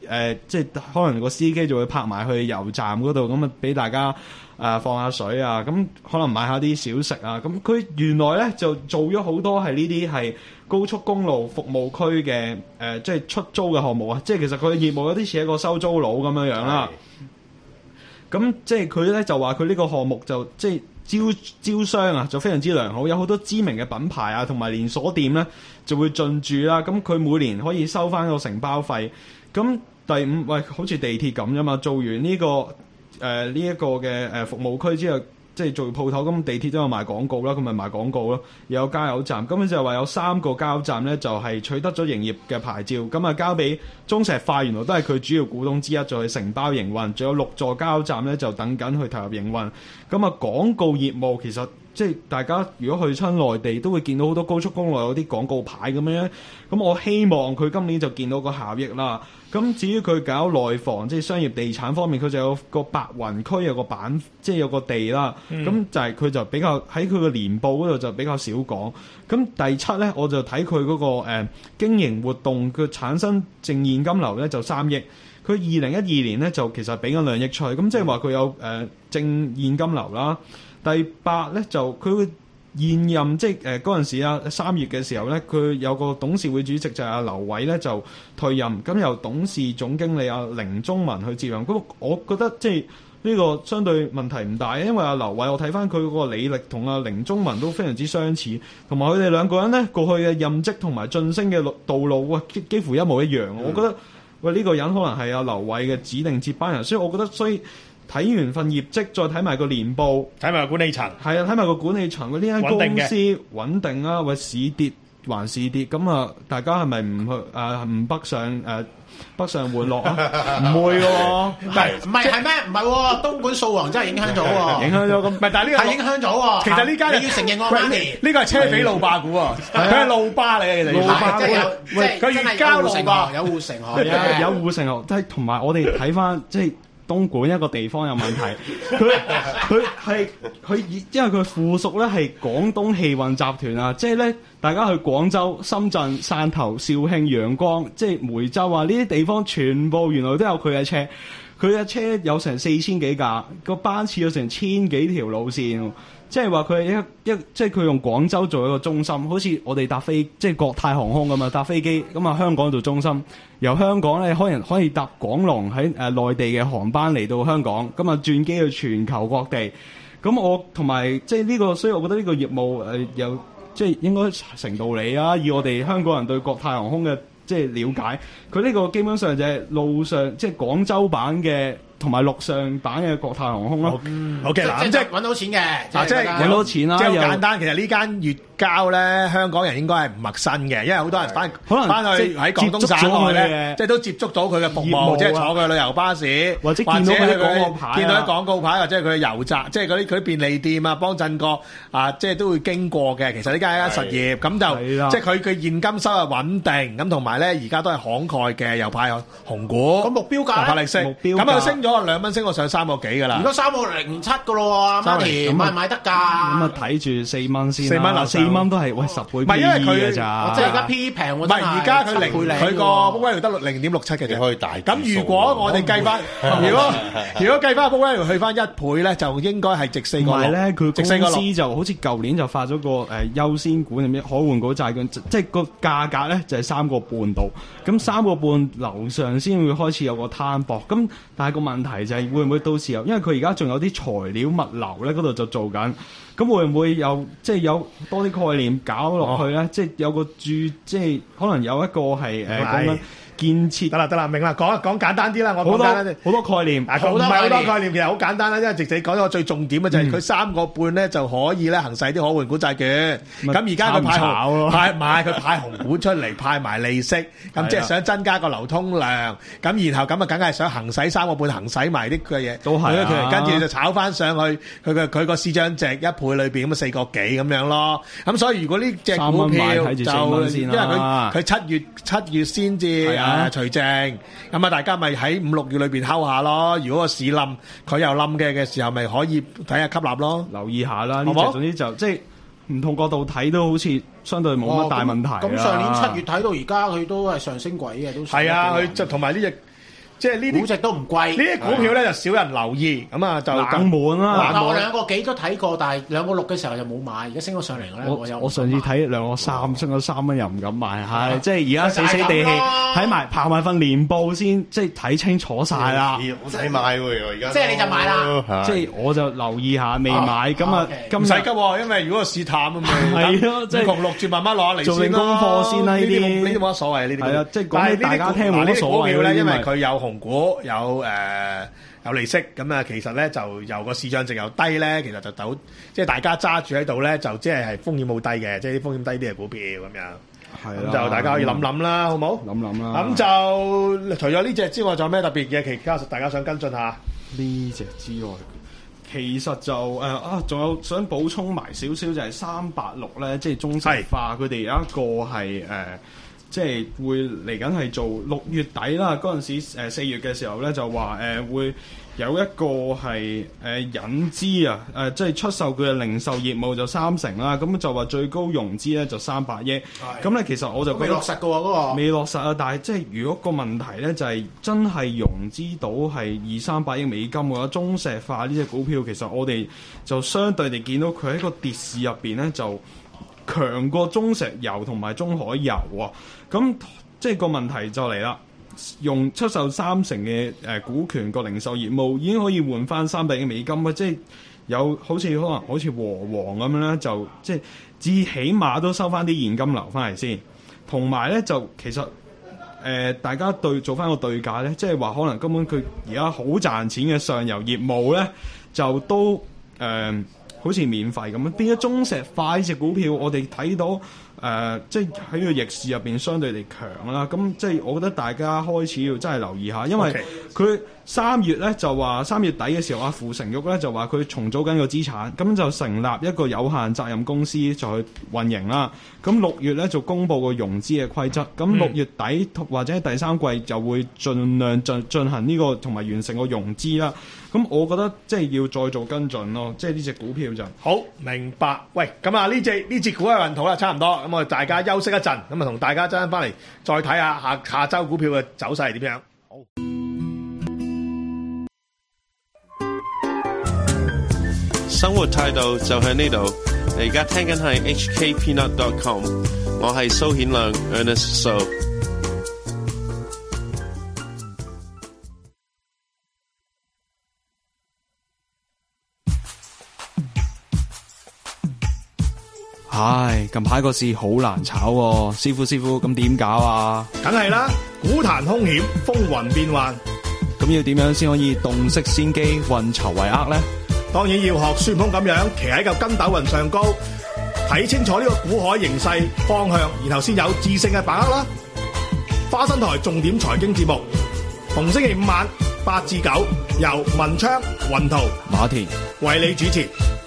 誒，即係可能個司機就會泊埋去油站嗰度，咁啊俾大家誒、呃、放下水啊，咁可能買下啲小食啊。咁佢原來咧就做咗好多係呢啲係高速公路服務區嘅誒，即係出租嘅項目啊。即係其實佢嘅業務有啲似一個收租佬咁樣樣啦。咁即係佢咧就話佢呢個項目就即係招招商啊，就非常之良好，有好多知名嘅品牌啊，同埋連鎖店咧就會進駐啦。咁佢每年可以收翻個承包費。咁第五喂，好似地鐵咁啫嘛，做完呢、呢個誒呢一個嘅誒服務區之後，即係做鋪頭，咁地鐵都有賣廣告啦，咁咪賣廣告咯，又有加油站，咁就係話有三個加油站咧，就係、是、取得咗營業嘅牌照，咁啊交俾中石化，原來都係佢主要股東之一，就去承包營運，仲有六座加油站咧就等緊去投入營運，咁啊廣告業務其實。即係大家如果去親內地都會見到好多高速公路有啲廣告牌咁樣，咁我希望佢今年就見到個效益啦。咁至於佢搞內房，即係商業地產方面，佢就有個白雲區有個板，即係有個地啦。咁、嗯、就係佢就比較喺佢個年報嗰度就比較少講。咁第七咧，我就睇佢嗰個誒、呃、經營活動佢產生淨現金流咧就三億。佢二零一二年咧就其實俾緊兩億出去，咁即係話佢有誒、呃、正現金流啦。第八咧就佢現任即係誒嗰陣時啊三月嘅時候咧，佢有個董事會主席就係阿劉偉咧就退任，咁由董事總經理阿凌中文去接任。咁我覺得即係呢個相對問題唔大，因為阿劉偉我睇翻佢嗰個履歷同阿凌中文都非常之相似，同埋佢哋兩個人咧過去嘅任職同埋晉升嘅道路哇幾幾乎一模一樣。嗯、我覺得喂呢、呢個人可能係阿劉偉嘅指定接班人，所以我覺得所以。睇完份業績，再睇埋個年報， 睇埋個管理層， 係啊，睇埋個管理層。呢間公司穩定啊，或市跌還是跌，咁啊，大家係咪唔去誒唔北上誒、呃、北上玩樂啊？唔會嘅喎， 唔係唔係係咩？唔係喎，東莞掃黃真係影響咗喎， 影響咗咁。唔係，但係呢個係影響咗喎。 其實呢間你要承認我媽咪， 呢個係車匪路霸股喎，佢係路霸嚟嘅，其實路霸股。 喂， 佢越交路霸， 有護城河， 有護城河，即係同埋我哋睇翻即係。東莞一個地方有問題，佢佢係佢因為佢附屬咧係廣東汽運集團啊，即係咧大家去廣州、深圳、汕頭、肇慶、陽光，即係梅州啊呢啲地方，全部原來都有佢嘅車，佢嘅車有成四千幾架，個班次有成千幾條路線。即係話佢係一一，即係佢用廣州做一個中心，好似我哋搭飛即係國泰航空咁啊，搭飛機咁啊，香港做中心，由香港咧可能可以搭廣龍喺誒內地嘅航班嚟到香港，咁啊轉機去全球各地。咁我同埋即係呢個，所以我覺得呢個業務誒有即係應該成道理啊！以我哋香港人對國泰航空嘅即係了解，佢呢個基本上就係路上即係廣州版嘅。同埋陸上版嘅國泰航空咯。 好嘅，嗱，即係揾到錢嘅， 嗱，即係揾到錢啦。 即係好簡單，其實呢間粵交咧，香港人應該係唔陌生嘅，因為好多人翻可能翻去喺廣東省內咧，即係都接觸到佢嘅服務，即係坐佢旅遊巴士， 或者見到佢廣告牌， 見到啲廣告牌，或者係佢嘅油站，即係嗰啲佢啲便利店啊、幫襯過啊，即係都會經過嘅。其實呢間係一間實業，咁就即係佢佢現金收入穩定，咁同埋咧而家都係慷慨嘅，又派紅股。 咁目標價發力升，咁啊升咗兩蚊，升到上三個幾㗎啦。 如果三個零七㗎咯喎，媽咪買唔買得㗎？咁啊睇住四蚊先，四蚊嗱四蚊都係喂十倍 P E 唔係因為佢嘅咋， 即係而家 P E 平喎。 唔係而家佢零佢個 book value 得零點六七嘅啫， 可以大。 咁如果我哋計翻，如果如果計翻 book value 去翻一倍咧，就應該係值四個六。 唔係咧，佢值四個六公司就好似舊年就發咗個誒優先股定咩可換股債券，即係個價格咧就係三個半度。咁三個半樓上先會開始有個攤薄。咁但係個問題就係會唔會到時候，因為佢而家仲有啲材料物流咧嗰度就做緊。咁會唔會有即係有多啲概念搞落去咧？哦、即係有個注，即係可能有一個係誒講緊建設。得啦得啦，明啦，講講簡單啲啦，我講簡單啲。好多概念，唔係好多概念，其實好簡單啦。因為直直講咗個最重點嘅就係佢三個半咧就可以咧行使啲可換股債券。咁而家佢派紅派買佢派紅股出嚟，派埋利息，咁即係想增加個流通量。咁然後咁啊，梗係想行使三個半，行使埋啲嘅嘢。都係啊，跟住就炒翻上去，佢嘅佢個市漲值一倍裏邊咁啊四個幾咁樣咯，咁所以如果呢隻股票就因為佢佢七月七月先至誒除淨，咁啊大家咪喺五六月裏邊睺下咯。如果個市冧，佢又冧嘅嘅時候，咪可以睇下吸納咯，留意下啦。呢隻總之就即係唔同角度睇都好似相對冇乜大問題。 咁上年七月睇到而家佢都係上升軌嘅，都係啊， 佢就同埋呢隻。 即係呢啲估值都唔貴。 呢啲股票咧就少人留意，咁啊就冷門啦。 但我兩個幾都睇過，但係兩個六嘅時候就冇買，而家升咗上嚟咧， 我我有我上次睇兩個三升咗三蚊又唔敢買，係即係而家死死地氣睇埋刨埋份年報先，即係睇清楚晒啦。 好使買喎，而家即係你就買啦， 即係我就留意下未買，咁啊今唔使急喎，因為如果個市淡咁咪係咯，即係窮六住慢慢攞嚟做定功課先啦。呢啲呢啲冇乜所謂，呢啲係啊，即係講俾大家聽冇乜所謂。 股票咧，因為佢有紅股，有誒有利息，咁啊其實咧就由個市漲值又低咧，其實就抖，即係大家揸住喺度咧，就即係係風險好低嘅，即係啲風險低啲嘅股票咁樣。係咁就大家可以諗諗啦，好冇？ 諗諗啦。 咁就除咗呢隻之外，仲有咩特別嘅？其他大家想跟進下呢隻之外，其實就誒、呃、啊，仲有想補充埋少少就係三八六咧，即係中石化佢哋有一個係誒。呃即係會嚟緊係做六月底啦，嗰陣時誒四月嘅時候咧就話誒、呃、會有一個係誒引資啊誒、呃、即係出售佢嘅零售業務就三成啦，咁就話最高融資咧就三百億，咁咧其實我就覺得未落實嘅喎嗰個未落實啊，但係即係如果個問題咧就係、是、真係融資到係二三百億美金嘅話，中石化呢隻股票其實我哋就相對地見到佢喺個跌市入邊咧就強過中石油同埋中海油喎，咁即係個問題就嚟啦。用出售三成嘅誒股權個零售業務已經可以換翻三百億美金啊！即係有好似可能好似和黃咁樣咧，就即係至起碼都收翻啲現金流翻嚟先。同埋咧就其實誒、呃、大家對做翻個對價咧，即係話可能根本佢而家好賺錢嘅上游業務咧，就都誒。呃好似免費咁樣，變咗中石化呢隻股票，我哋睇到誒、呃，即係喺個逆市入邊相對地強啦。咁即係我覺得大家開始要真係留意下，因為佢三月咧就話三月底嘅時候，阿傅成玉咧就話佢重組緊個資產，咁就成立一個有限責任公司就去運營啦。咁六月咧就公布個融資嘅規則，咁六月底或者第三季就會盡量進進行呢、這個同埋完成個融資啦。咁我覺得即係要再做跟進咯，即係呢隻股票就好明白。喂，咁啊呢隻呢隻股嘅運圖啦，差唔多。咁我哋大家休息一陣，咁啊同大家陣翻嚟再睇下下下週股票嘅走勢係點樣。好。 生活態度就喺呢度。你而家聽緊係 H K Peanut dot com， 我係蘇顯亮 Ernest So。 唉，近排個市好難炒喎，師傅師傅，咁點搞啊？ 梗係啦，股壇兇險，風雲變幻， 咁要點樣先可以洞悉先機，運籌帷幄呢？ 當然要學孫悟空咁樣，騎喺嚿筋斗雲上高，睇清楚呢個股海形勢方向，然後先有智勝嘅把握啦。花生台重點財經節目，逢星期五晚八至九，由文昌、雲圖、 馬田為你主持。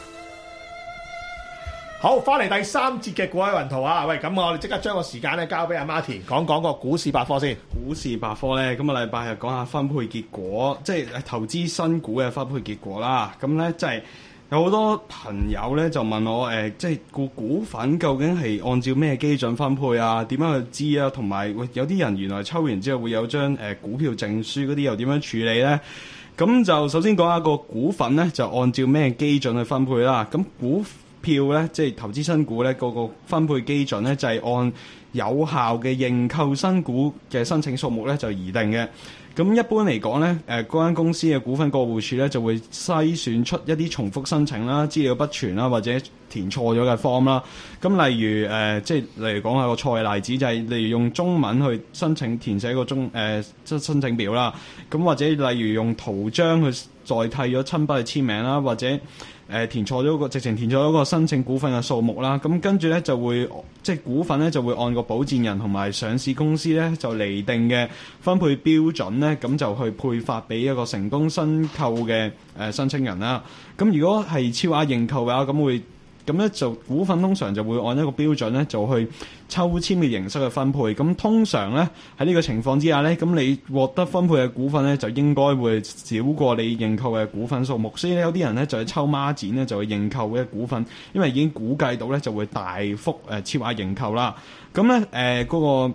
好，翻嚟第三節嘅股海雲圖啊！喂，咁我哋即刻將個時間咧交俾阿 Martin 講講個股市百科先。 股市百科咧，今個禮拜係講下分配結果，即係投資新股嘅分配結果啦。咁咧，即係有好多朋友咧就問我誒、呃，即係個股份究竟係按照咩基準分配啊？點樣去知啊？同埋有啲人原來抽完之後會有張誒、呃、股票證書嗰啲，又點樣處理咧？咁就首先講下個股份咧，就按照咩基準去分配啦。咁股票咧，即係投資新股咧，個個分配基準咧就係按有效嘅認購新股嘅申請數目咧就擬定嘅。咁一般嚟講咧，誒嗰間公司嘅股份過戶處咧就會篩選出一啲重複申請啦、資料不全啦或者填錯咗嘅 form 啦。咁例如誒、呃，即係例如講下個錯嘅例子，就係、是、例如用中文去申請填寫個中誒即、呃、申請表啦。咁或者例如用圖章去代替咗親筆去簽名啦，或者誒、呃、填錯咗個直情填錯咗個申請股份嘅數目啦。咁跟住咧就會即係股份咧就會按個保薦人同埋上市公司咧就釐定嘅分配標準咧，咁就去配發俾一個成功申購嘅誒申請人啦。咁如果係超額認購嘅話，咁會咁咧就股份通常就會按一個標準咧就去抽籤嘅形式去分配。咁通常咧喺呢個情況之下咧，咁你獲得分配嘅股份咧就應該會少過你認購嘅股份數目。所以咧有啲人咧就係抽孖展咧就會認購嘅股份，因為已經估計到咧就會大幅誒超額認購啦。咁咧誒嗰個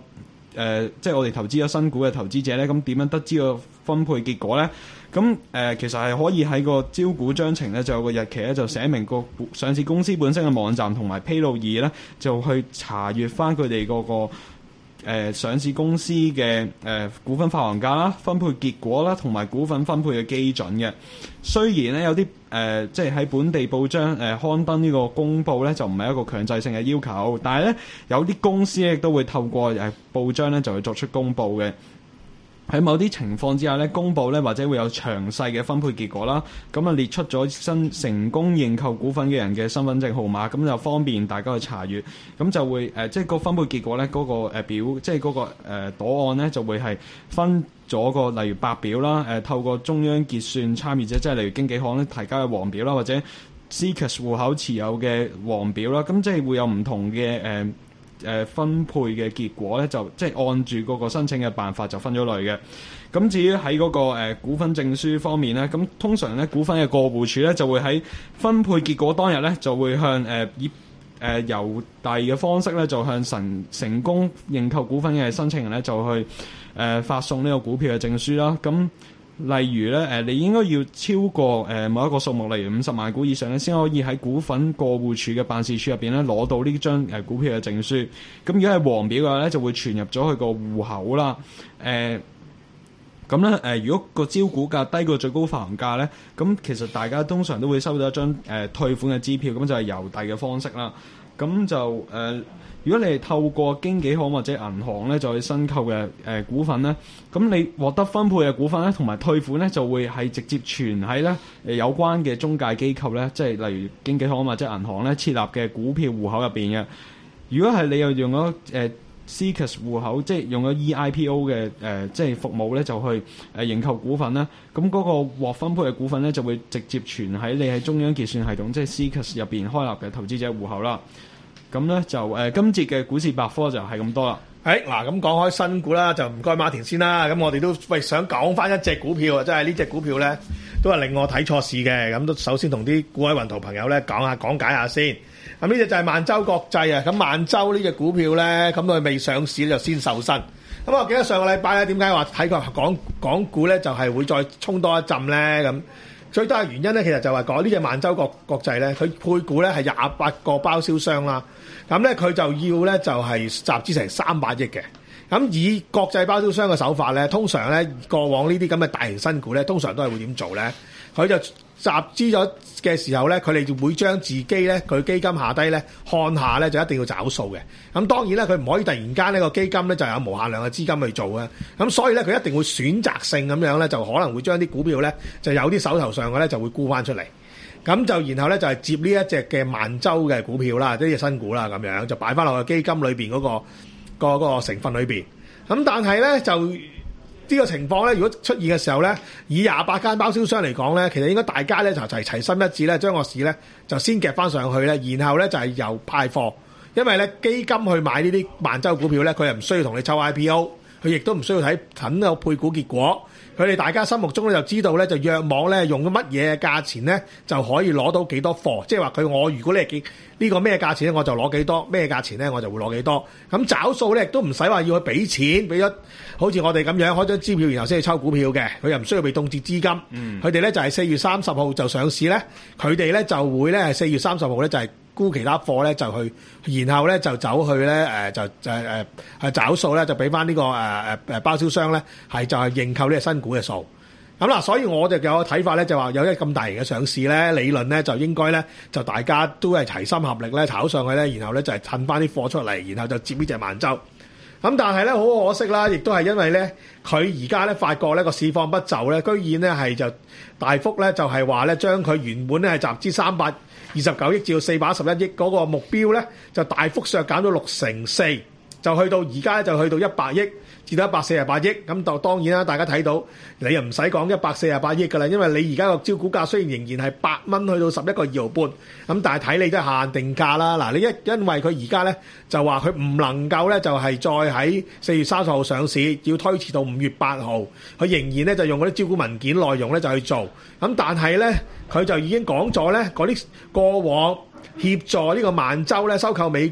呃、即係我哋投資咗新股嘅投資者咧，咁點樣得知個分配結果咧？咁誒、呃、其實係可以喺個招股章程咧，就有個日期咧，就寫明個上市公司本身嘅網站同埋披露易咧，就去查閲翻佢哋嗰個誒、呃、上市公司嘅誒、呃、股份發行價啦、分配結果啦，同埋股份分配嘅基準嘅。雖然咧有啲誒、呃、即係喺本地報章誒、呃、刊登呢個公佈咧，就唔係一個強制性嘅要求，但係咧有啲公司咧都會透過誒、呃、報章咧就會作出公佈嘅。喺某啲情況之下咧，公佈咧或者會有詳細嘅分配結果啦，咁啊列出咗新成功認購股份嘅人嘅身份證號碼，咁就方便大家去查閲，咁就會誒、呃、即係個分配結果咧嗰、那個、呃、表，即係嗰、那個誒、呃、檔案咧就會係分咗個例如白表啦，誒、呃、透過中央結算參與者，即係例如經紀行咧提交嘅黃表啦，或者 C C A S 戶口持有嘅黃表啦，咁即係會有唔同嘅誒。呃誒、呃、分配嘅結果咧，就即係按住嗰個申請嘅辦法就分咗類嘅。咁至於喺嗰、那個、呃、股份證書方面咧，咁通常咧股份嘅過戶處咧就會喺分配結果當日咧就會向誒、呃、以誒郵遞嘅方式咧就向成成功認購股份嘅申請人咧就去誒、呃、發送呢個股票嘅證書啦。咁例如咧，誒、呃、你應該要超過誒、呃、某一個數目，例如五十萬股以上咧，先可以喺股份過戶處嘅辦事處入邊咧攞到呢張誒股票嘅證書。咁如果係黃表嘅話咧，就會傳入咗去個戶口啦。誒咁咧誒，如果個招股價低過最高發行價咧，咁其實大家通常都會收到一張誒、呃、退款嘅支票，咁就係郵遞嘅方式啦。咁就誒。呃如果你係透過經紀行或者銀行咧，就去申購嘅誒股份咧，咁你獲得分配嘅股份咧，同埋退款咧，就會係直接存喺咧誒有關嘅中介機構咧，即係例如經紀行或者銀行咧設立嘅股票戶口入邊嘅。如果係你又用咗誒 C C A S 戶口，即係用咗 E I P O 嘅誒、呃、即係服務咧，就去誒認購股份咧，咁嗰個獲分配嘅股份咧，就會直接存喺你喺中央結算系統，即係 C C A S 入邊開立嘅投資者戶口啦。咁咧就誒、呃、今節嘅股市百科就係咁多啦。 誒嗱，咁講開新股啦，就唔該馬田先啦。咁我哋都喂想講翻一隻股票啊，即係呢隻股票咧都係令我睇錯市嘅。咁都首先同啲股海雲圖朋友咧講下講解下先。咁呢隻就係萬洲國際啊。咁萬洲呢隻股票咧，咁佢未上市就先受身。咁我記得上個禮拜咧，點解話睇個港港股咧就係會再衝多一陣咧？咁最大嘅原因咧，其實就係講呢隻萬洲國國際咧，佢配股咧係廿八個包銷商啦。咁咧佢就要咧就係集資成三百億嘅。咁以國際包銷商嘅手法咧，通常咧過往呢啲咁嘅大型新股咧，通常都係會點做咧？佢就集資咗嘅時候咧，佢哋就會將自己咧佢基金下低咧看下咧就一定要找數嘅。咁當然啦，佢唔可以突然間呢個基金咧就有無限量嘅資金去做嘅。咁所以咧佢一定會選擇性咁樣咧，就可能會將啲股票咧就有啲手頭上嘅咧就會沽翻出嚟。咁就然後咧就係接呢一隻嘅萬洲嘅股票啦，呢隻新股啦，咁樣就擺翻落去基金裏邊嗰個個嗰個成分裏邊。咁但係咧就呢個情況咧，如果出現嘅時候咧，以廿八間包銷商嚟講咧，其實應該大家咧就齊齊心一致咧，將個市咧就先夾翻上去咧，然後咧就係由派貨，因為咧基金去買呢啲萬洲股票咧，佢又唔需要同你抽 I P O， 佢亦都唔需要睇等個配股結果。佢哋大家心目中咧就知道咧，就約網咧用咗乜嘢嘅價錢咧就可以攞到幾多貨，即係話佢我如果你係幾呢個咩價錢咧，我就攞幾多，咩價錢咧我就會攞幾多。咁找數咧亦都唔使話要去俾錢，俾咗好似我哋咁樣開張支票，然後先去抽股票嘅，佢又唔需要被凍結資金。佢哋咧就係四月三十號就上市咧，佢哋咧就會咧係四月三十號咧就係沽其他貨咧就去，然後咧就走去咧誒就就誒係找數咧就俾翻呢個誒誒誒包銷商咧係就係認購呢個新股嘅數。咁嗱，所以我哋有個睇法咧就話有一咁大型嘅上市咧，理論咧就應該咧就大家都係齊心合力咧炒上去咧，然後咧就係褪翻啲貨出嚟，然後就接呢隻萬洲。咁但係咧好可惜啦，亦都係因為咧佢而家咧發覺咧個市況不就咧，居然咧係就大幅咧就係話咧將佢原本咧係集資三百二十九億至到四百一十一億嗰個目標咧，就大幅削減咗六成四，就去到而家就去到一百億至到一百四十八億。咁就當然啦，大家睇到你又唔使講一百四十八億㗎啦，因為你而家個招股價雖然仍然係八蚊去到十一個二毫半，咁但係睇你都係限定價啦。嗱，你一因為佢而家咧就話佢唔能夠咧就係再喺四月三十號上市，要推遲到五月八號，佢仍然咧就用嗰啲招股文件內容咧就去做。咁但係咧佢就已經講咗咧嗰啲過往協助呢個萬洲咧收購美國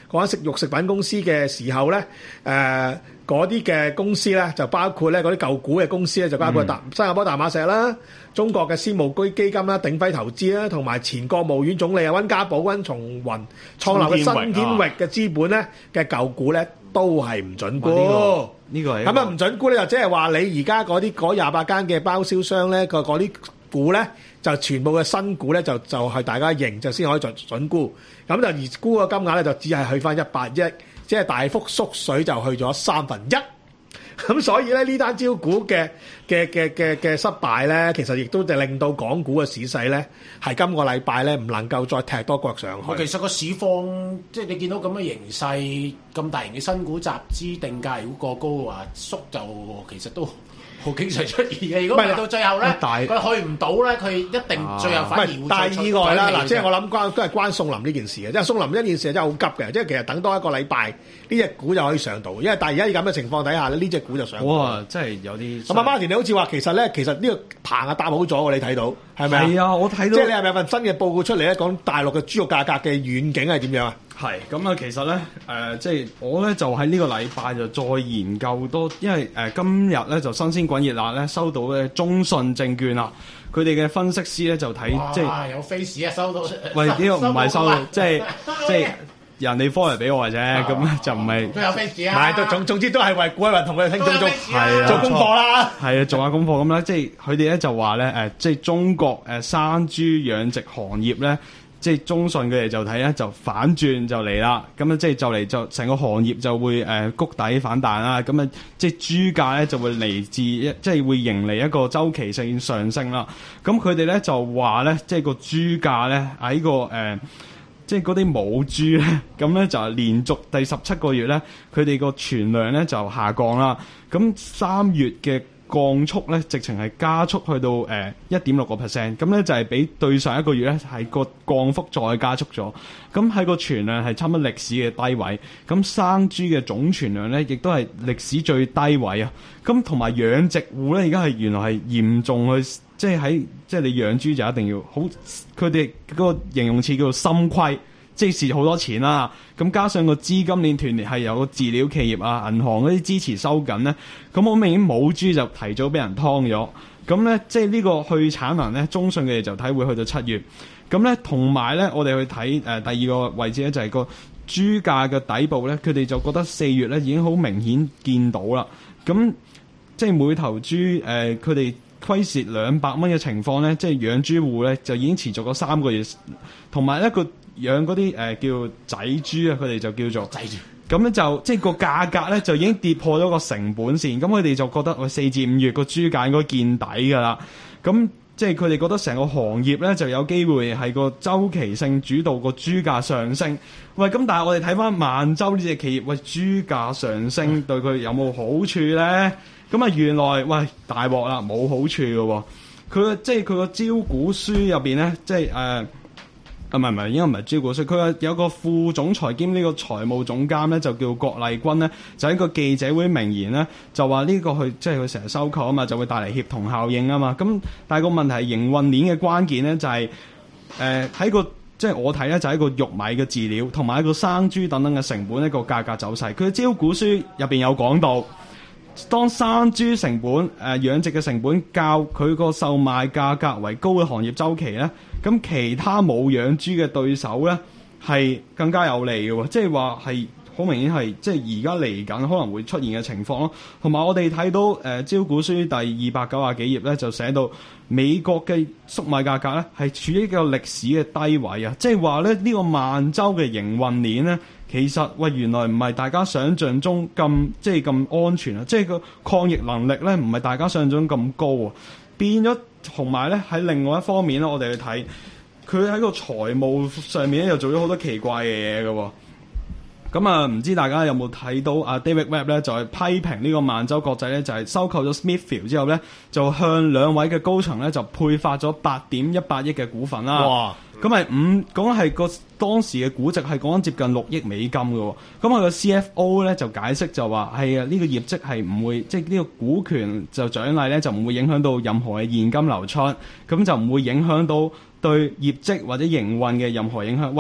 講緊食肉食品公司嘅時候咧，誒嗰啲嘅公司咧就包括咧嗰啲舊股嘅公司咧就包括大新加坡大馬石啦、中國嘅私募居基金啦、鼎輝投資啦，同埋前國務院總理啊溫家寶、溫松雲創立嘅新天域嘅資本咧嘅舊股咧都係唔準沽。 呢個係咁啊唔準沽咧，就即係話你而家嗰啲嗰廿八間嘅包銷商咧，個嗰啲股咧就全部嘅新股咧就就係大家認就先可以準準沽。咁就而沽嘅金額咧就只係去翻一百億，即係大幅縮水就去咗三分一。咁所以咧呢單招股嘅嘅嘅嘅嘅失敗咧，其實亦都就令到港股嘅市勢咧係今個禮拜咧唔能夠再踢多腳上去。 其實個市況即係你見到咁嘅形勢，咁大型嘅新股集資定價如果過高嘅話，縮就其實都好經常出現嘅。如果唔係到最後咧，佢去唔到咧，佢一定最後反而會但係意外啦。嗱，即係我諗關都係關宋林呢件事嘅，即係宋林呢件事真係好急嘅，即係其實等多一個禮拜呢隻股就可以上到，因為但係而家咁嘅情況底下咧，呢隻股就上到。 哇！真係有啲咁阿 Martin 你好似話其實咧，其實呢個棚啊搭好咗喎，你睇到係咪啊？ 係啊，我睇到。 即係你係咪有份新嘅報告出嚟咧，講大陸嘅豬肉價格嘅遠景係點樣啊？ 係咁啊，其實咧誒、呃，即係我咧就喺呢個禮拜就再研究多，因為誒、呃、今日咧就新鮮滾熱辣咧收到咧中信證券啦，佢哋嘅分析師咧就睇即係有 face 啊收到。 喂，呢、這個唔係收到，即係即係人哋 follow 俾我嘅啫，咁咧就唔係。 都有 face 啊！ 唔係，都總總之都係為股民同佢哋聽眾做係啊做功課啦。 係啊，做下功課咁啦，即係佢哋咧就話咧誒，即係中國誒生豬養殖行業咧。即係中信佢哋就睇咧，就反轉就嚟啦。咁啊，即係就嚟就成個行業就會誒谷底反彈啦。咁啊，即係豬價咧就會嚟自一即係會迎嚟一個周期性上升啦。咁佢哋咧就話咧，即係個豬價咧喺個誒、呃，即係嗰啲母豬咧，咁咧就係連續第十七個月咧，佢哋個存量咧就下降啦。咁三月嘅降速咧，直情係加速去到誒一點六個 percent，咁咧就係比對上一個月咧係個降幅再加速咗。咁喺個存量係差唔多歷史嘅低位，咁生豬嘅總存量咧亦都係歷史最低位啊。咁同埋養殖戶咧，而家係原來係嚴重去，即係喺即係你養豬就一定要好，佢哋嗰個形容詞叫做心虧。即係蝕好多錢啦，咁加上個資金鏈斷裂係有個飼料企業啊、銀行嗰啲支持收緊咧，咁好明顯母豬就提早俾人劏咗，咁咧即係呢個去產能咧，中信佢哋就睇會去到七月，咁咧同埋咧我哋去睇誒、呃、第二個位置咧就係個豬價嘅底部咧，佢哋就覺得四月咧已經好明顯見到啦，咁即係每頭豬誒佢哋虧蝕兩百蚊嘅情況咧，即係養豬戶咧就已經持續咗三個月，同埋一個。養嗰啲誒叫仔豬啊，佢哋就叫做仔豬。咁咧就即係個價格咧就已經跌破咗個成本線，咁佢哋就覺得喂四至五月個豬價應該見底㗎啦。咁即係佢哋覺得成個行業咧就有機會係個周期性主導個豬價上升。喂，咁但係我哋睇翻萬洲呢隻企業，喂豬價上升對佢有冇好處咧？咁啊原來喂大鑊啦，冇好處嘅喎。佢即係佢個招股書入邊咧，即係誒。呃啊，唔係唔係，應該唔係招股書。佢有個副總裁兼呢個財務總監咧，就叫郭麗君咧，就喺個記者會明言咧，就話呢個佢即係佢成日收購啊嘛，就會帶嚟協同效應啊嘛。咁但係個問題係營運鏈嘅關鍵咧，就係誒喺個即係我睇咧，就係一個玉米嘅飼料同埋一個生豬等等嘅成本一個價格走勢。佢招股書入邊有講到，當生豬成本誒、呃、養殖嘅成本較佢個售賣價格為高嘅行業週期咧。咁其他冇養豬嘅對手咧，係更加有利嘅喎，即係話係好明顯係即係而家嚟緊可能會出現嘅情況咯。同埋我哋睇到誒、呃、招股書第二百九十幾頁咧，就寫到美國嘅粟米價格咧係處於一個歷史嘅低位啊！即係話咧呢、呢個萬洲嘅營運鏈咧，其實喂原來唔係大家想象中咁即係咁安全啊！即係個抗疫能力咧唔係大家想象中咁高啊，變咗。同埋咧喺另外一方面咧，我哋去睇佢喺個財務上面咧，又做咗好多奇怪嘅嘢嘅喎。咁啊，唔知大家有冇睇到啊 David Webb 咧，就係、是、批評呢個萬洲國際咧，就係、是、收購咗 Smithfield 之後咧，就向兩位嘅高層咧就配發咗八點一八億嘅股份啦。哇！咁係五講係個當時嘅估值係講緊接近六億美金嘅喎。咁佢個 C F O 咧就解釋就話係啊，呢、這個業績係唔會即係呢個股權就獎勵咧就唔會影響到任何嘅現金流出，咁就唔會影響到對業績或者營運嘅任何影響。喂！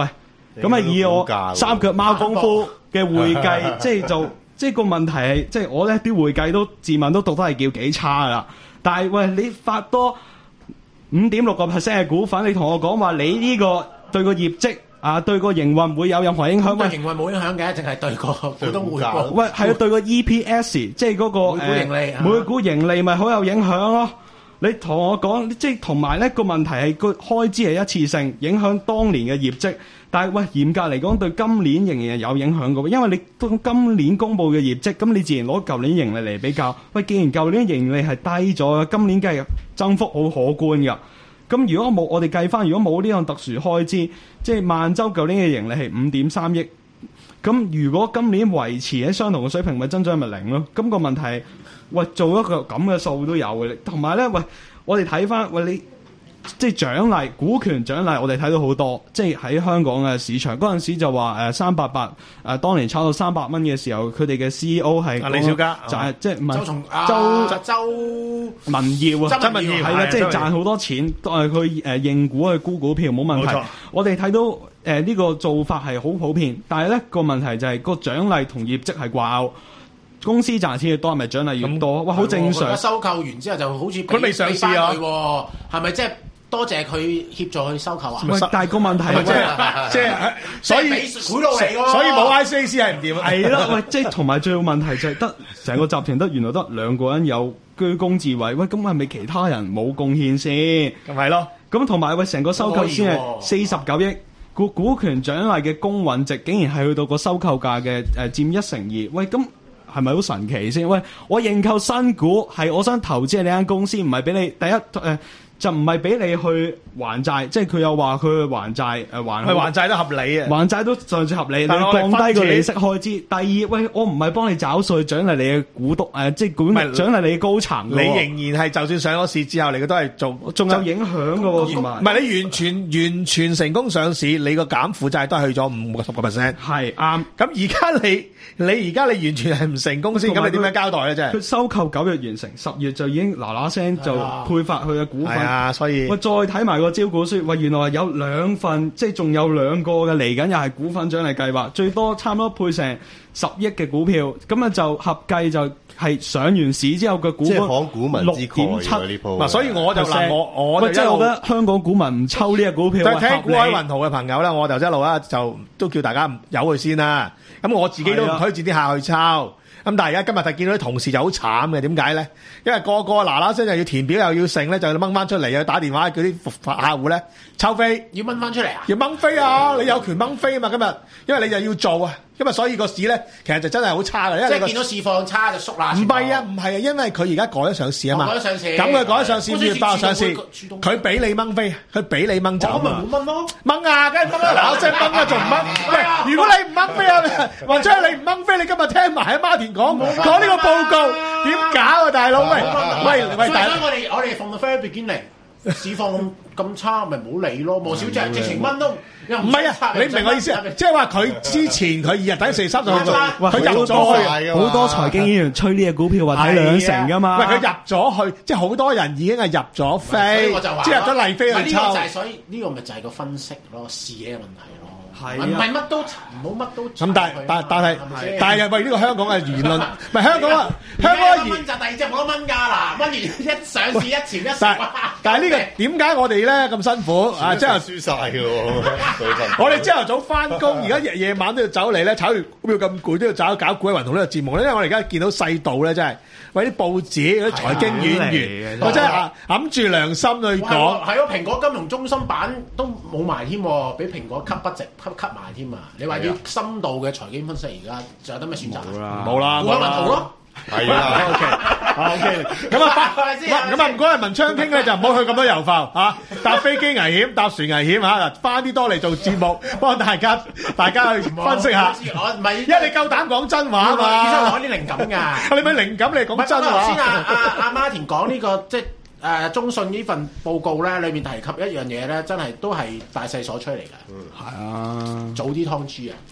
咁啊以我股價喎三腳貓功夫嘅會計，即係就即係個問題係，即係我咧啲會計都自問都讀得係叫幾差噶啦。但係喂，你發多五點六個 percent 嘅股份，你同我講話你呢個對個業績啊，對個營運會有任何影響？喂， 對營運冇影響嘅，淨係對個股東回報。 喂，係啊，對個 E P S， 即係嗰個每股盈利呃每股盈利咪好有影響咯。你同我講，即係同埋咧個問題係個開支係一次性，影響當年嘅業績。但係喂，嚴格嚟講，對今年仍然係有影響嘅，因為你當今年公布嘅業績，咁你自然攞舊年盈利嚟比較。喂，既然舊年盈利係低咗，今年梗係增幅好可觀㗎。咁如果冇我哋計翻，如果冇呢樣特殊開支，即係萬洲舊年嘅盈利係五點三億，咁如果今年維持喺相同嘅水平，咪增長咪零咯？咁、個問題係，喂，做一個咁嘅數都有嘅，同埋咧，喂，我哋睇翻，喂你。即係獎勵股權獎勵，我哋睇到好多。即係喺香港嘅市場嗰陣時就話誒三百八誒，當年炒到三百蚊嘅時候，佢哋嘅 C E O 係李小加， 就係即係唔係周松周周民耀啊， 周民耀係啦，即係周賺好多錢，都係佢誒認股去沽股票冇問題冇錯。 我哋睇到誒呢個做法係好普遍，但係咧個問題就係個獎勵同業績係掛鈎。公司賺錢越多，係咪獎勵越多？哇，好正常。 收購完之後就好似佢未上市啊， 係咪即係？多謝佢協助去收購啊！ 喂，但係個問題係即係即係，所以賄賂嚟喎， 所以冇 I C A C 係唔掂啊！ 係啦，喂，即係同埋最有問題就係得成個集團得原來得兩個人有居功自偉，喂，咁係咪其他人冇貢獻先？ 咁係咯， 咁同埋喂，成個收購先係四十九億股股權獎勵嘅公允值，竟然係去到個收購價嘅誒佔一成二，喂，咁係咪好神奇先？喂，我認購新股係我想投資喺呢間公司，唔係俾你第一誒。呃就唔係俾你去還債，即係佢又話佢去還債，誒還佢還債都合理啊！ 還債都尚算合理，你降低個利息開支。第二，喂，我唔係幫你找數獎勵你嘅股東，誒，即係管獎勵你嘅高層。 你仍然係就算上咗市之後，你都係做， 仲有影響㗎喎，同埋唔係你完全完全成功上市，你個減負債都係去咗五個十個 percent。 係啱。 咁而家你你而家你完全係唔成功先，咁你點樣交代咧？真係佢收購九月完成，十月就已經嗱嗱聲就配發佢嘅股份。 啊，所以喂，再睇埋個招股書，喂，原來有兩份，即係仲有兩個嘅嚟緊，又係股份獎勵計劃，最多差唔多配成十億嘅股票，咁啊就合計就係上完市之後嘅股， 即係講股民之蓋喎呢鋪。 嗱，所以我就嗱，我我即係我覺得香港股民唔抽呢隻股票， 就聽股海雲圖嘅朋友咧，我就一路啦，就都叫大家由佢先啦。咁我自己都唔推薦啲客去抽。咁但係而家今日睇見到啲同事就好慘嘅，點解咧？因為個個嗱嗱聲又要填表又要剩咧，就掹翻出嚟，又要打電話叫啲客戶咧抽飛， 要掹翻出嚟啊！ 要掹飛啊！你有權掹飛啊嘛！今日因為你就要做啊，今日所以個市咧其實就真係好差嘅，因為即係見到市況差就縮啦。 唔係啊，唔係啊，因為佢而家改咗上市啊嘛， 改咗上市， 咁佢改咗上市，五月八號上市，佢俾你掹飛，佢俾你掹走啊嘛， 冇掹咯， 掹啊，梗係掹啦，嗱嗱聲掹啊，仲唔掹？喂，如果你唔掹飛啊，或者你唔掹飛，你今日聽埋阿 Martin 講講呢個報告點搞啊，大佬？喂喂喂，大佬， 我哋我哋 from the very beginning 市況咁咁差，咪唔好理咯。毛小姐直情蚊都唔係啊！你唔明我意思啊？即係話佢之前佢二日等四月三十號做，佢入咗去， 好多財經演員吹呢隻股票話睇兩成噶嘛。 喂，佢入咗去，即係好多人已經係入咗飛，即係入咗麗飛去抽。 呢個就係所以呢個咪就係個分析咯，視野嘅問題咯。 係唔係乜都唔好乜都咁，但係但但係但係為呢個香港嘅言論，唔係香港啊，香港嘅言蚊就第二隻冇得蚊㗎嗱，蚊完一上市一潛一但但係呢個點解我哋咧咁辛苦啊？即係輸晒㗎喎！ 我哋朝頭早翻工，而家夜夜晚都要走嚟咧，炒完股票咁攰都要走搞股海雲圖呢個節目咧，因為我哋而家見到世道咧，真係為啲報紙嗰啲財經演員，我真係揞住良心去講。 係咯，蘋果金融中心版都冇埋添，俾蘋果吸不值。吸埋添啊！你話要深度嘅財經分析，而家仲有得咩選擇啊？ 冇啦， 股海雲圖咯。 係啊 ，OK，OK。咁啊，咁啊，唔該，阿文昌傾咧就唔好去咁多遊浮嚇，搭飛機危險，搭船危險嚇。嗱，翻啲多嚟做節目，幫大家大家去分析下。 我唔係， 因為你夠膽講真話啊嘛。 醫生攞啲靈感㗎。 你咪靈感，你講真話。 頭先阿阿阿 Martin 講呢個即係。誒、呃、中信呢份報告咧，裏面提及一樣嘢咧，真係都係大勢所趨嚟㗎。 嗯，係啊， 早啲湯豬啊！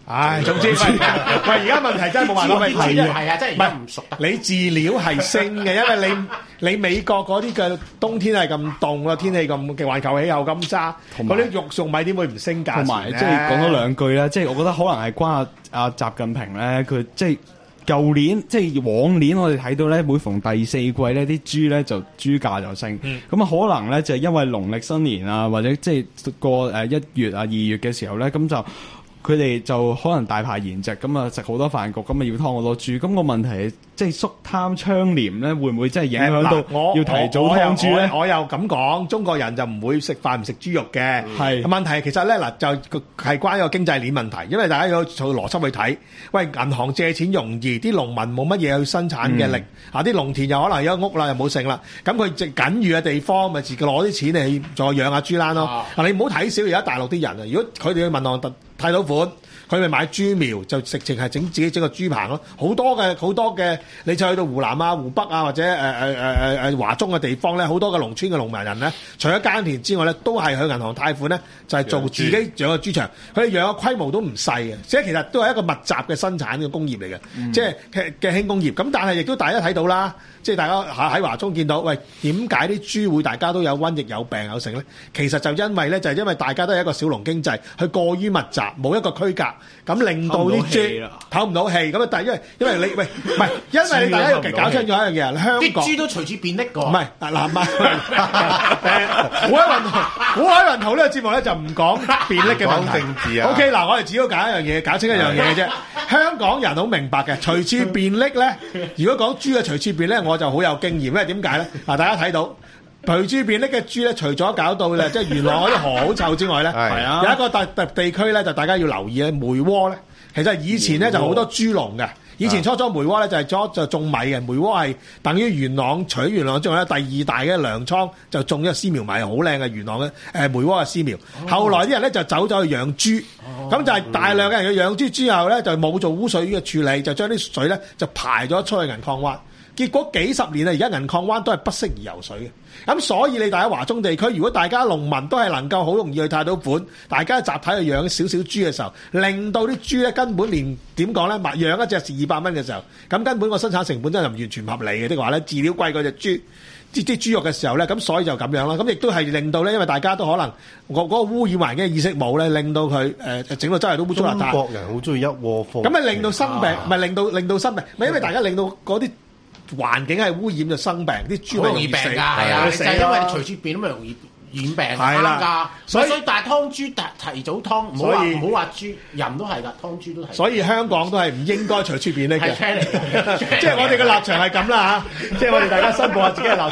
唉，總之喂喂，而家問題真係冇辦法，喂係啊係啊，真係而家唔熟得。 你飼料係升嘅，因為你你美國嗰啲嘅冬天係咁凍啦，天氣咁嘅環球氣候咁差， 同埋嗰啲肉粟米點會唔升價錢同埋咧？ 即係講多兩句咧，即係我覺得可能係關阿阿習近平咧，佢即係舊年即係往年我哋睇到咧，每逢第四季咧，啲豬咧就豬價就升，咁啊、 嗯、 可能咧就係因為農曆新年啊，或者即係過誒一月啊二月嘅時候咧，咁就。佢哋就可能大排筵席，咁啊食好多飯局，咁啊要劏好多豬。咁、個問題係，即係肅貪倡廉咧，會唔會真係影響到要提早劏豬咧？ 我又咁講，中國人就唔會食飯唔食豬肉嘅。 係問題其實咧嗱，就係關一個經濟鏈問題，因為大家要從邏輯去睇。喂，銀行借錢容易，啲農民冇乜嘢去生產嘅力， 嗯、 啊啲農田又可能有屋啦，又冇剩啦，咁佢直僅餘嘅地方，咪自己攞啲錢嚟再養下豬欄咯。嗱、啊，你唔好睇少而家大陸啲人啊，如果佢哋去銀行貸到款。佢咪買豬苗就直情係整自己整個豬棚咯，好多嘅好多嘅，你就去到湖南啊、湖北啊或者誒誒誒誒誒華中嘅地方咧，好多嘅農村嘅農民人咧，除咗耕田之外咧，都係去銀行貸款咧，就係、是、做自己養個豬場，佢哋養嘅規模都唔細嘅，即係其實都係一個密集嘅生產嘅工業嚟嘅，嗯、即係嘅嘅輕工業。咁但係亦都大家睇到啦，即係大家喺喺華中見到，喂，點解啲豬會大家都有瘟疫、有病、有剩咧？其實就因為咧，就係、是、因為大家都係一個小農經濟，佢過於密集，冇一個區隔。咁令到啲豬唞唔到氣，咁啊！但係因為因為你喂唔係，因為你大家要搞清楚一樣嘢，香港啲豬都隨住變溺㗎。 唔係嗱唔係，誒，股海運股海運圖呢個節目咧就唔講變溺嘅問題。 政治啊 OK 嗱，我哋只要搞一樣嘢，搞清一樣嘢嘅啫。香港人好明白嘅，隨處變溺咧。如果講豬嘅隨處變咧，我就好有經驗，因為點解咧？嗱，大家睇到。隨處變溺嘅豬咧，除咗搞到咧，即係元朗嗰啲河好臭之外咧， 係啊， 有一個特特地區咧，就大家要留意咧，梅窩咧，其實以前咧就好多豬農嘅。以前初初梅窩咧就係種就種米嘅，梅窩係等於元朗除元朗之外咧，第二大嘅糧倉就種咗絲苗米，好靚嘅元朗嘅誒梅窩嘅絲苗。哦、後來啲人咧就走咗去養豬，咁、哦、就係大量嘅人去養豬之後咧，就冇做污水嘅處理，就將啲水咧就排咗出去銀礦灣。結果幾十年啊，而家銀礦灣都係不適宜游水嘅。咁所以你大家華中地區，如果大家農民都係能夠好容易去貸到款，大家集體去養少少豬嘅時候，令到啲豬咧根本連點講咧，買養一隻是二百蚊嘅時候，咁根本個生產成本真係唔完全合理嘅。的話咧，飼料貴過隻豬，啲啲豬肉嘅時候咧，咁所以就咁樣啦。咁亦都係令到咧，因為大家都可能我嗰個污染環境嘅意識冇咧，令到佢誒整到周圍都污糟邋遢。 中國人好中意一窩蜂， 咁咪令到生病，咪令到令到生病，咪因為大家令到嗰啲。環境係污染就生病，啲豬好容易病㗎，係啊，就係因為你隨處變咁咪容易染病係啦。所以所以但係劏豬提提早劏，唔好話唔好話豬，人都係㗎，劏豬都係。所以香港都係唔應該隨處變溺嘅。係即係我哋嘅立場係咁啦嚇，即係我哋大家申報下自己嘅立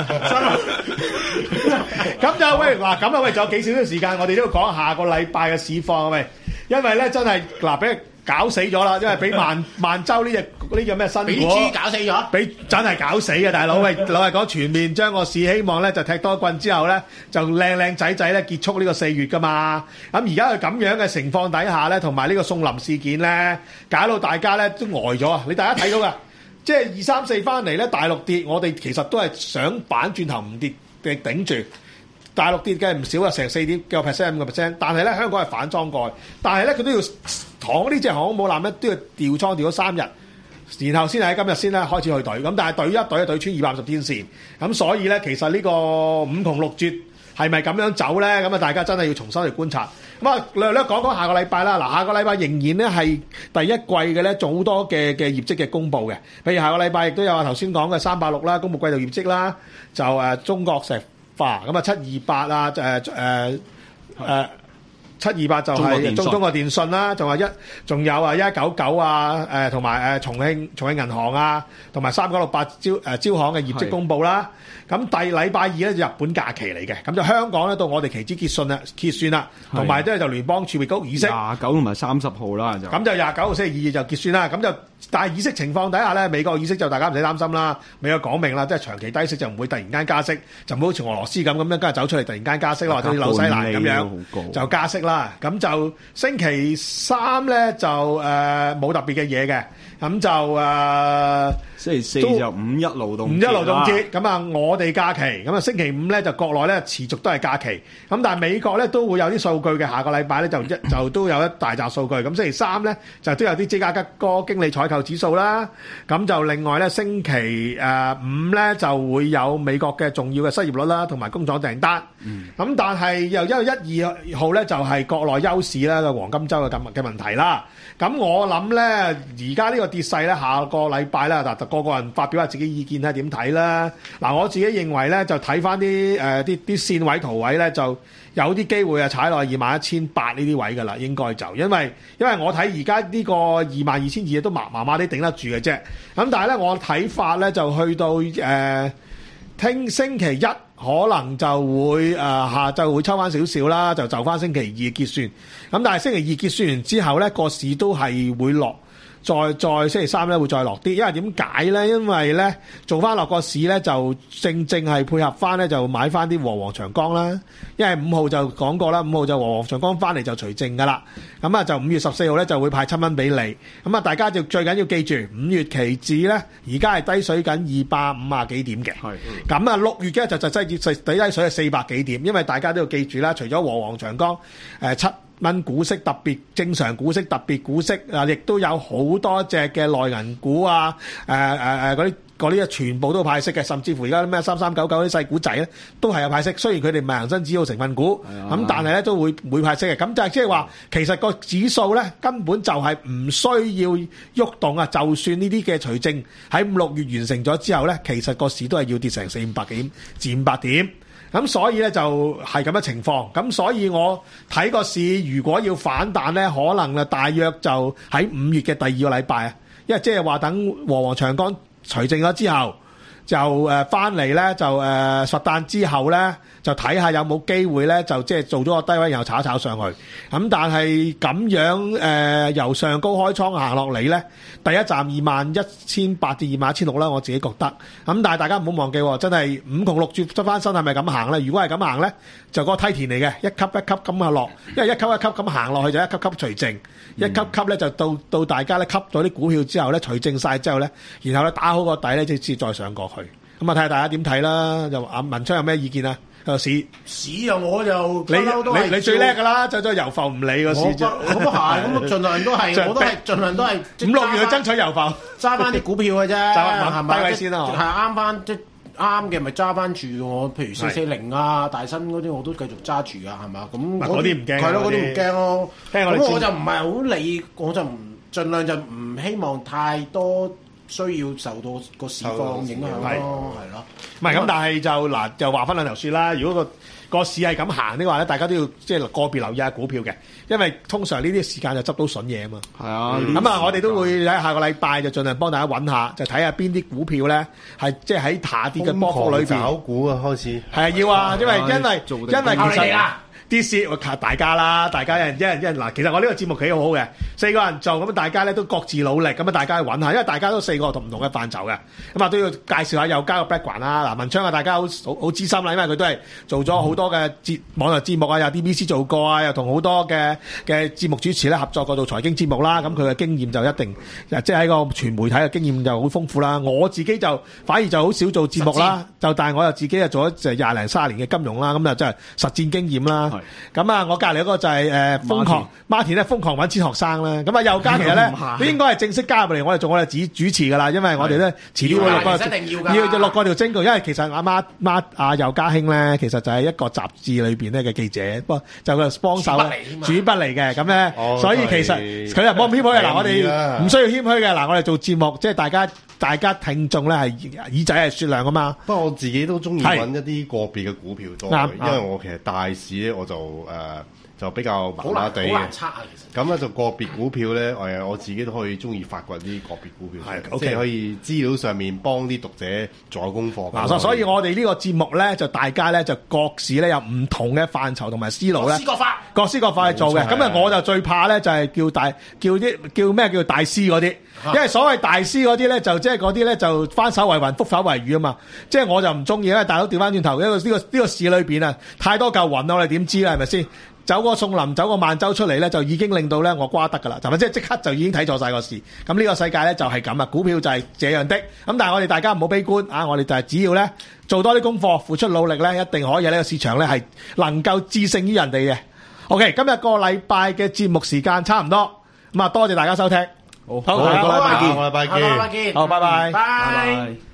場。咁就喂嗱，咁啊喂，仲有幾少少時間，我哋都要講下個禮拜嘅市況啊喂，因為咧真係嗱俾。搞死咗啦！因為俾萬萬洲呢隻呢隻咩新股，俾豬搞死咗，俾真係搞死嘅大佬。喂，老實講，全面將個市希望咧就踢多一棍之後咧，就靚靚仔仔咧結束呢個四月噶嘛。咁而家佢咁樣嘅情況底下咧，同埋呢個送林事件咧，搞到大家咧都呆咗啊！你大家睇到噶，即係二三四翻嚟咧，大陸跌，我哋其實都係想反轉頭唔跌嘅頂住。大陸跌嘅唔少啊，成四點幾個 percent 五個 percent，但係咧香港係反莊過，但係咧佢都要躺呢隻航空母艦咧都要調倉調咗三日，然後先喺今日先咧開始去隊，咁但係隊一隊一隊穿二百五十天線，咁所以咧其實呢個五窮六絕係咪咁樣走咧？咁啊大家真係要重新去觀察。咁啊略略講講下個禮拜啦，嗱下個禮拜仍然咧係第一季嘅咧做好多嘅嘅業績嘅公佈嘅，譬如下個禮拜亦都有啊頭先講嘅三百六啦，公佈季度業績啦，就誒中國石化咁啊七二八啊誒誒誒七二八就係中中國電信啦，仲話一仲有啊一一九九啊誒同埋誒重慶重慶銀行啊，同埋三九六八招誒招行嘅業績公佈啦。咁第禮拜二咧就日本假期嚟嘅，咁就香港咧到我哋期指結算啦結算啦，同埋即係就聯邦儲備局議息廿九同埋三十號啦就。咁就廿九號星期二就結算啦，咁就但係議息情況底下咧，美國議息就大家唔使擔心啦，美國講明啦，即係長期低息就唔會突然間加息，就唔會好似俄羅斯咁咁樣跟住走出嚟突然間加息啦，或者紐西蘭咁樣就加息啦。 啦。咁就星期三咧就誒冇、呃、特別嘅嘢嘅，咁就誒。呃星期四就五一勞動節五一勞動節，咁啊我哋假期，咁啊星期五咧就國內咧持續都係假期，咁但係美國咧都會有啲數據嘅，下個禮拜咧就一就都有一大紮數據，咁星期三咧就都有啲芝加哥經理採購指數啦，咁就另外咧星期誒五咧就會有美國嘅重要嘅失業率啦，同埋工廠訂單，咁、嗯、但係又因為一二號咧就係國內休市啦個黃金週嘅咁嘅問題啦，咁我諗咧而家呢個跌勢咧下個禮拜咧嗱。個個人發表下自己意見睇點睇啦。嗱，我自己認為咧，就睇翻啲誒啲啲線位圖位咧，就有啲機會啊踩落二萬一千八呢啲位噶啦，應該就因為因為我睇而家呢個二萬二千二都麻麻麻啲頂得住嘅啫。咁但係咧，我睇法咧就去到誒聽、呃、星期一可能就會誒、呃、下晝會抽翻少少啦，就就翻星期二結算。咁但係星期二結算完之後咧，個市都係會落。再再星期三咧會再落啲，因為點解咧？因為咧做翻落個市咧，就正正係配合翻咧，就買翻啲和黃長江啦。因為五號就講過啦，五號就和黃長江翻嚟就除淨噶啦。咁啊就五月十四號咧就會派七蚊俾你。咁啊大家就最緊要記住，五月期指咧而家係低水緊二百五啊幾點嘅。係。咁啊六月嘅就就真係低低水係四百幾點，因為大家都要記住啦，除咗和黃長江誒、呃、七蚊股息特別正常股息特別股息啊，亦都有好多隻嘅內銀股啊，誒誒誒嗰啲嗰啲全部都派息嘅，甚至乎而家啲咩三三九九啲細股仔咧都係有派息。雖然佢哋唔係恒生指數成分股，咁但係咧都會會派息嘅。咁就係即係話，其實個指數咧根本就係唔需要喐動啊。就算呢啲嘅除證喺五六月完成咗之後咧，其實個市都係要跌成四五百點至五百點。咁所以咧就係咁嘅情況，咁所以我睇個市如果要反彈咧，可能啊大約就喺五月嘅第二個禮拜啊，因為即係話等和黃長江除淨咗之後，就誒翻嚟咧就誒實彈之後咧，就睇下有冇機會咧，就即係做咗個低位，然後炒一炒上去。咁但係咁樣誒、呃、由上高開倉行落嚟咧，第一站二萬一千八至二萬一千六啦，我自己覺得。咁但係大家唔好忘記，真係五窮六絕執翻身係咪咁行咧？如果係咁行咧，就嗰個梯田嚟嘅，一級一級咁啊落，因為一級一級咁行落去就一級級除淨，一級級咧就到到大家咧吸咗啲股票之後咧除淨晒之後咧，然後咧打好個底咧，即係再上過去。咁啊睇下大家點睇啦？就阿文昌有咩意見啊？個市市啊，我就你你你最叻噶啦，就就遊浮唔理個市啫。 咁係，咁盡量都係，我都係盡量都係五六月去爭取遊浮， 揸翻啲股票嘅啫，係咪？ 低位先啦， 係啱翻即啱嘅，咪揸翻住我。譬如四四零啊、大新嗰啲，我都繼續揸住噶，係嘛？咁嗰啲唔驚， 係咯，嗰啲唔驚咯。咁我就唔係好理，我就唔盡量就唔希望太多。需要受到個市況影響咯，係咯。 唔係咁，但係就嗱，就話翻兩頭説啦。如果個個市係咁行的話咧，大家都要即係個別留意下股票嘅，因為通常呢啲時間就執到筍嘢啊嘛。係啊，咁啊，我哋都會喺下個禮拜就盡量幫大家揾下，就睇下邊啲股票咧係即係喺下跌嘅波幅裏邊炒股啊，開始係啊，要啊，因為因為因為其實啲市我靠大家啦，大家一人一人一人嗱，其實我呢個節目幾好嘅，四個人做咁，大家咧都各自努力，咁啊大家去揾下，因為大家都四個同唔同嘅範疇嘅，咁啊都要介紹下又加個 background 啦。嗱，文昌啊，大家好好好資深啦，因為佢都係做咗好多嘅節網絡節目啊，有 D B C 做過啊，又同好多嘅嘅節目主持咧合作過做財經節目啦，咁佢嘅經驗就一定即係喺個全媒體嘅經驗就好豐富啦。我自己就反而就好少做節目啦，就但係我又自己又做咗就廿零卅年嘅金融啦，咁啊真係實戰經驗啦。咁啊，我隔離嗰個就係誒瘋狂 Martin 咧，瘋狂揾錢學生啦。咁啊，佑嘉其實咧，你應該係正式加入嚟，我哋做我哋主主持噶啦，因為我哋咧遲啲會落個要就落個條精告，因為其實阿媽媽阿佑嘉興咧，其實就係一個雜誌裏邊咧嘅記者，不過就佢幫手主筆嚟嘅，咁咧，所以其實佢又冇咁謙虛嘅。嗱，我哋唔需要謙虛嘅。嗱，我哋做節目，即係大家大家聽眾咧係耳仔係雪亮噶嘛。 不過我自己都中意揾一啲個別嘅股票多，因為我其實大市咧我就。誒、呃、就比較麻麻地嘅，咁咧就個別股票咧，誒我自己都可以中意發掘啲個別股票，係即係可以資料上面幫啲讀者做功課。嗱、 啊，所以我哋呢個節目咧，就大家咧就各市咧有唔同嘅範疇同埋思路咧， 各施各法去做嘅。咁啊，我就最怕咧就係叫大叫啲叫咩叫大師嗰啲，因為所謂大師嗰啲咧就即係嗰啲咧就翻手為雲，覆手為雨啊嘛。即係我就唔中意，因為大佬調翻轉頭，因為呢個呢個呢個市裏邊啊太多嚿雲啦，我哋點知啦係咪先？走個宋林，走個萬洲出嚟咧，就已經令到咧我瓜得噶啦，係咪？即係即刻就已經睇錯晒個市。咁呢個世界咧就係咁啊，股票就係這樣的。咁但係我哋大家唔好悲觀啊！我哋就係只要咧做多啲功課，付出努力咧，一定可以喺呢個市場咧係能夠致勝於人哋嘅。OK， 今日個禮拜嘅節目時間差唔多，咁啊多謝大家收聽。 好， 好， 好， 下個禮拜見， 下個禮拜見， 下個禮拜見， 好，拜拜， 拜。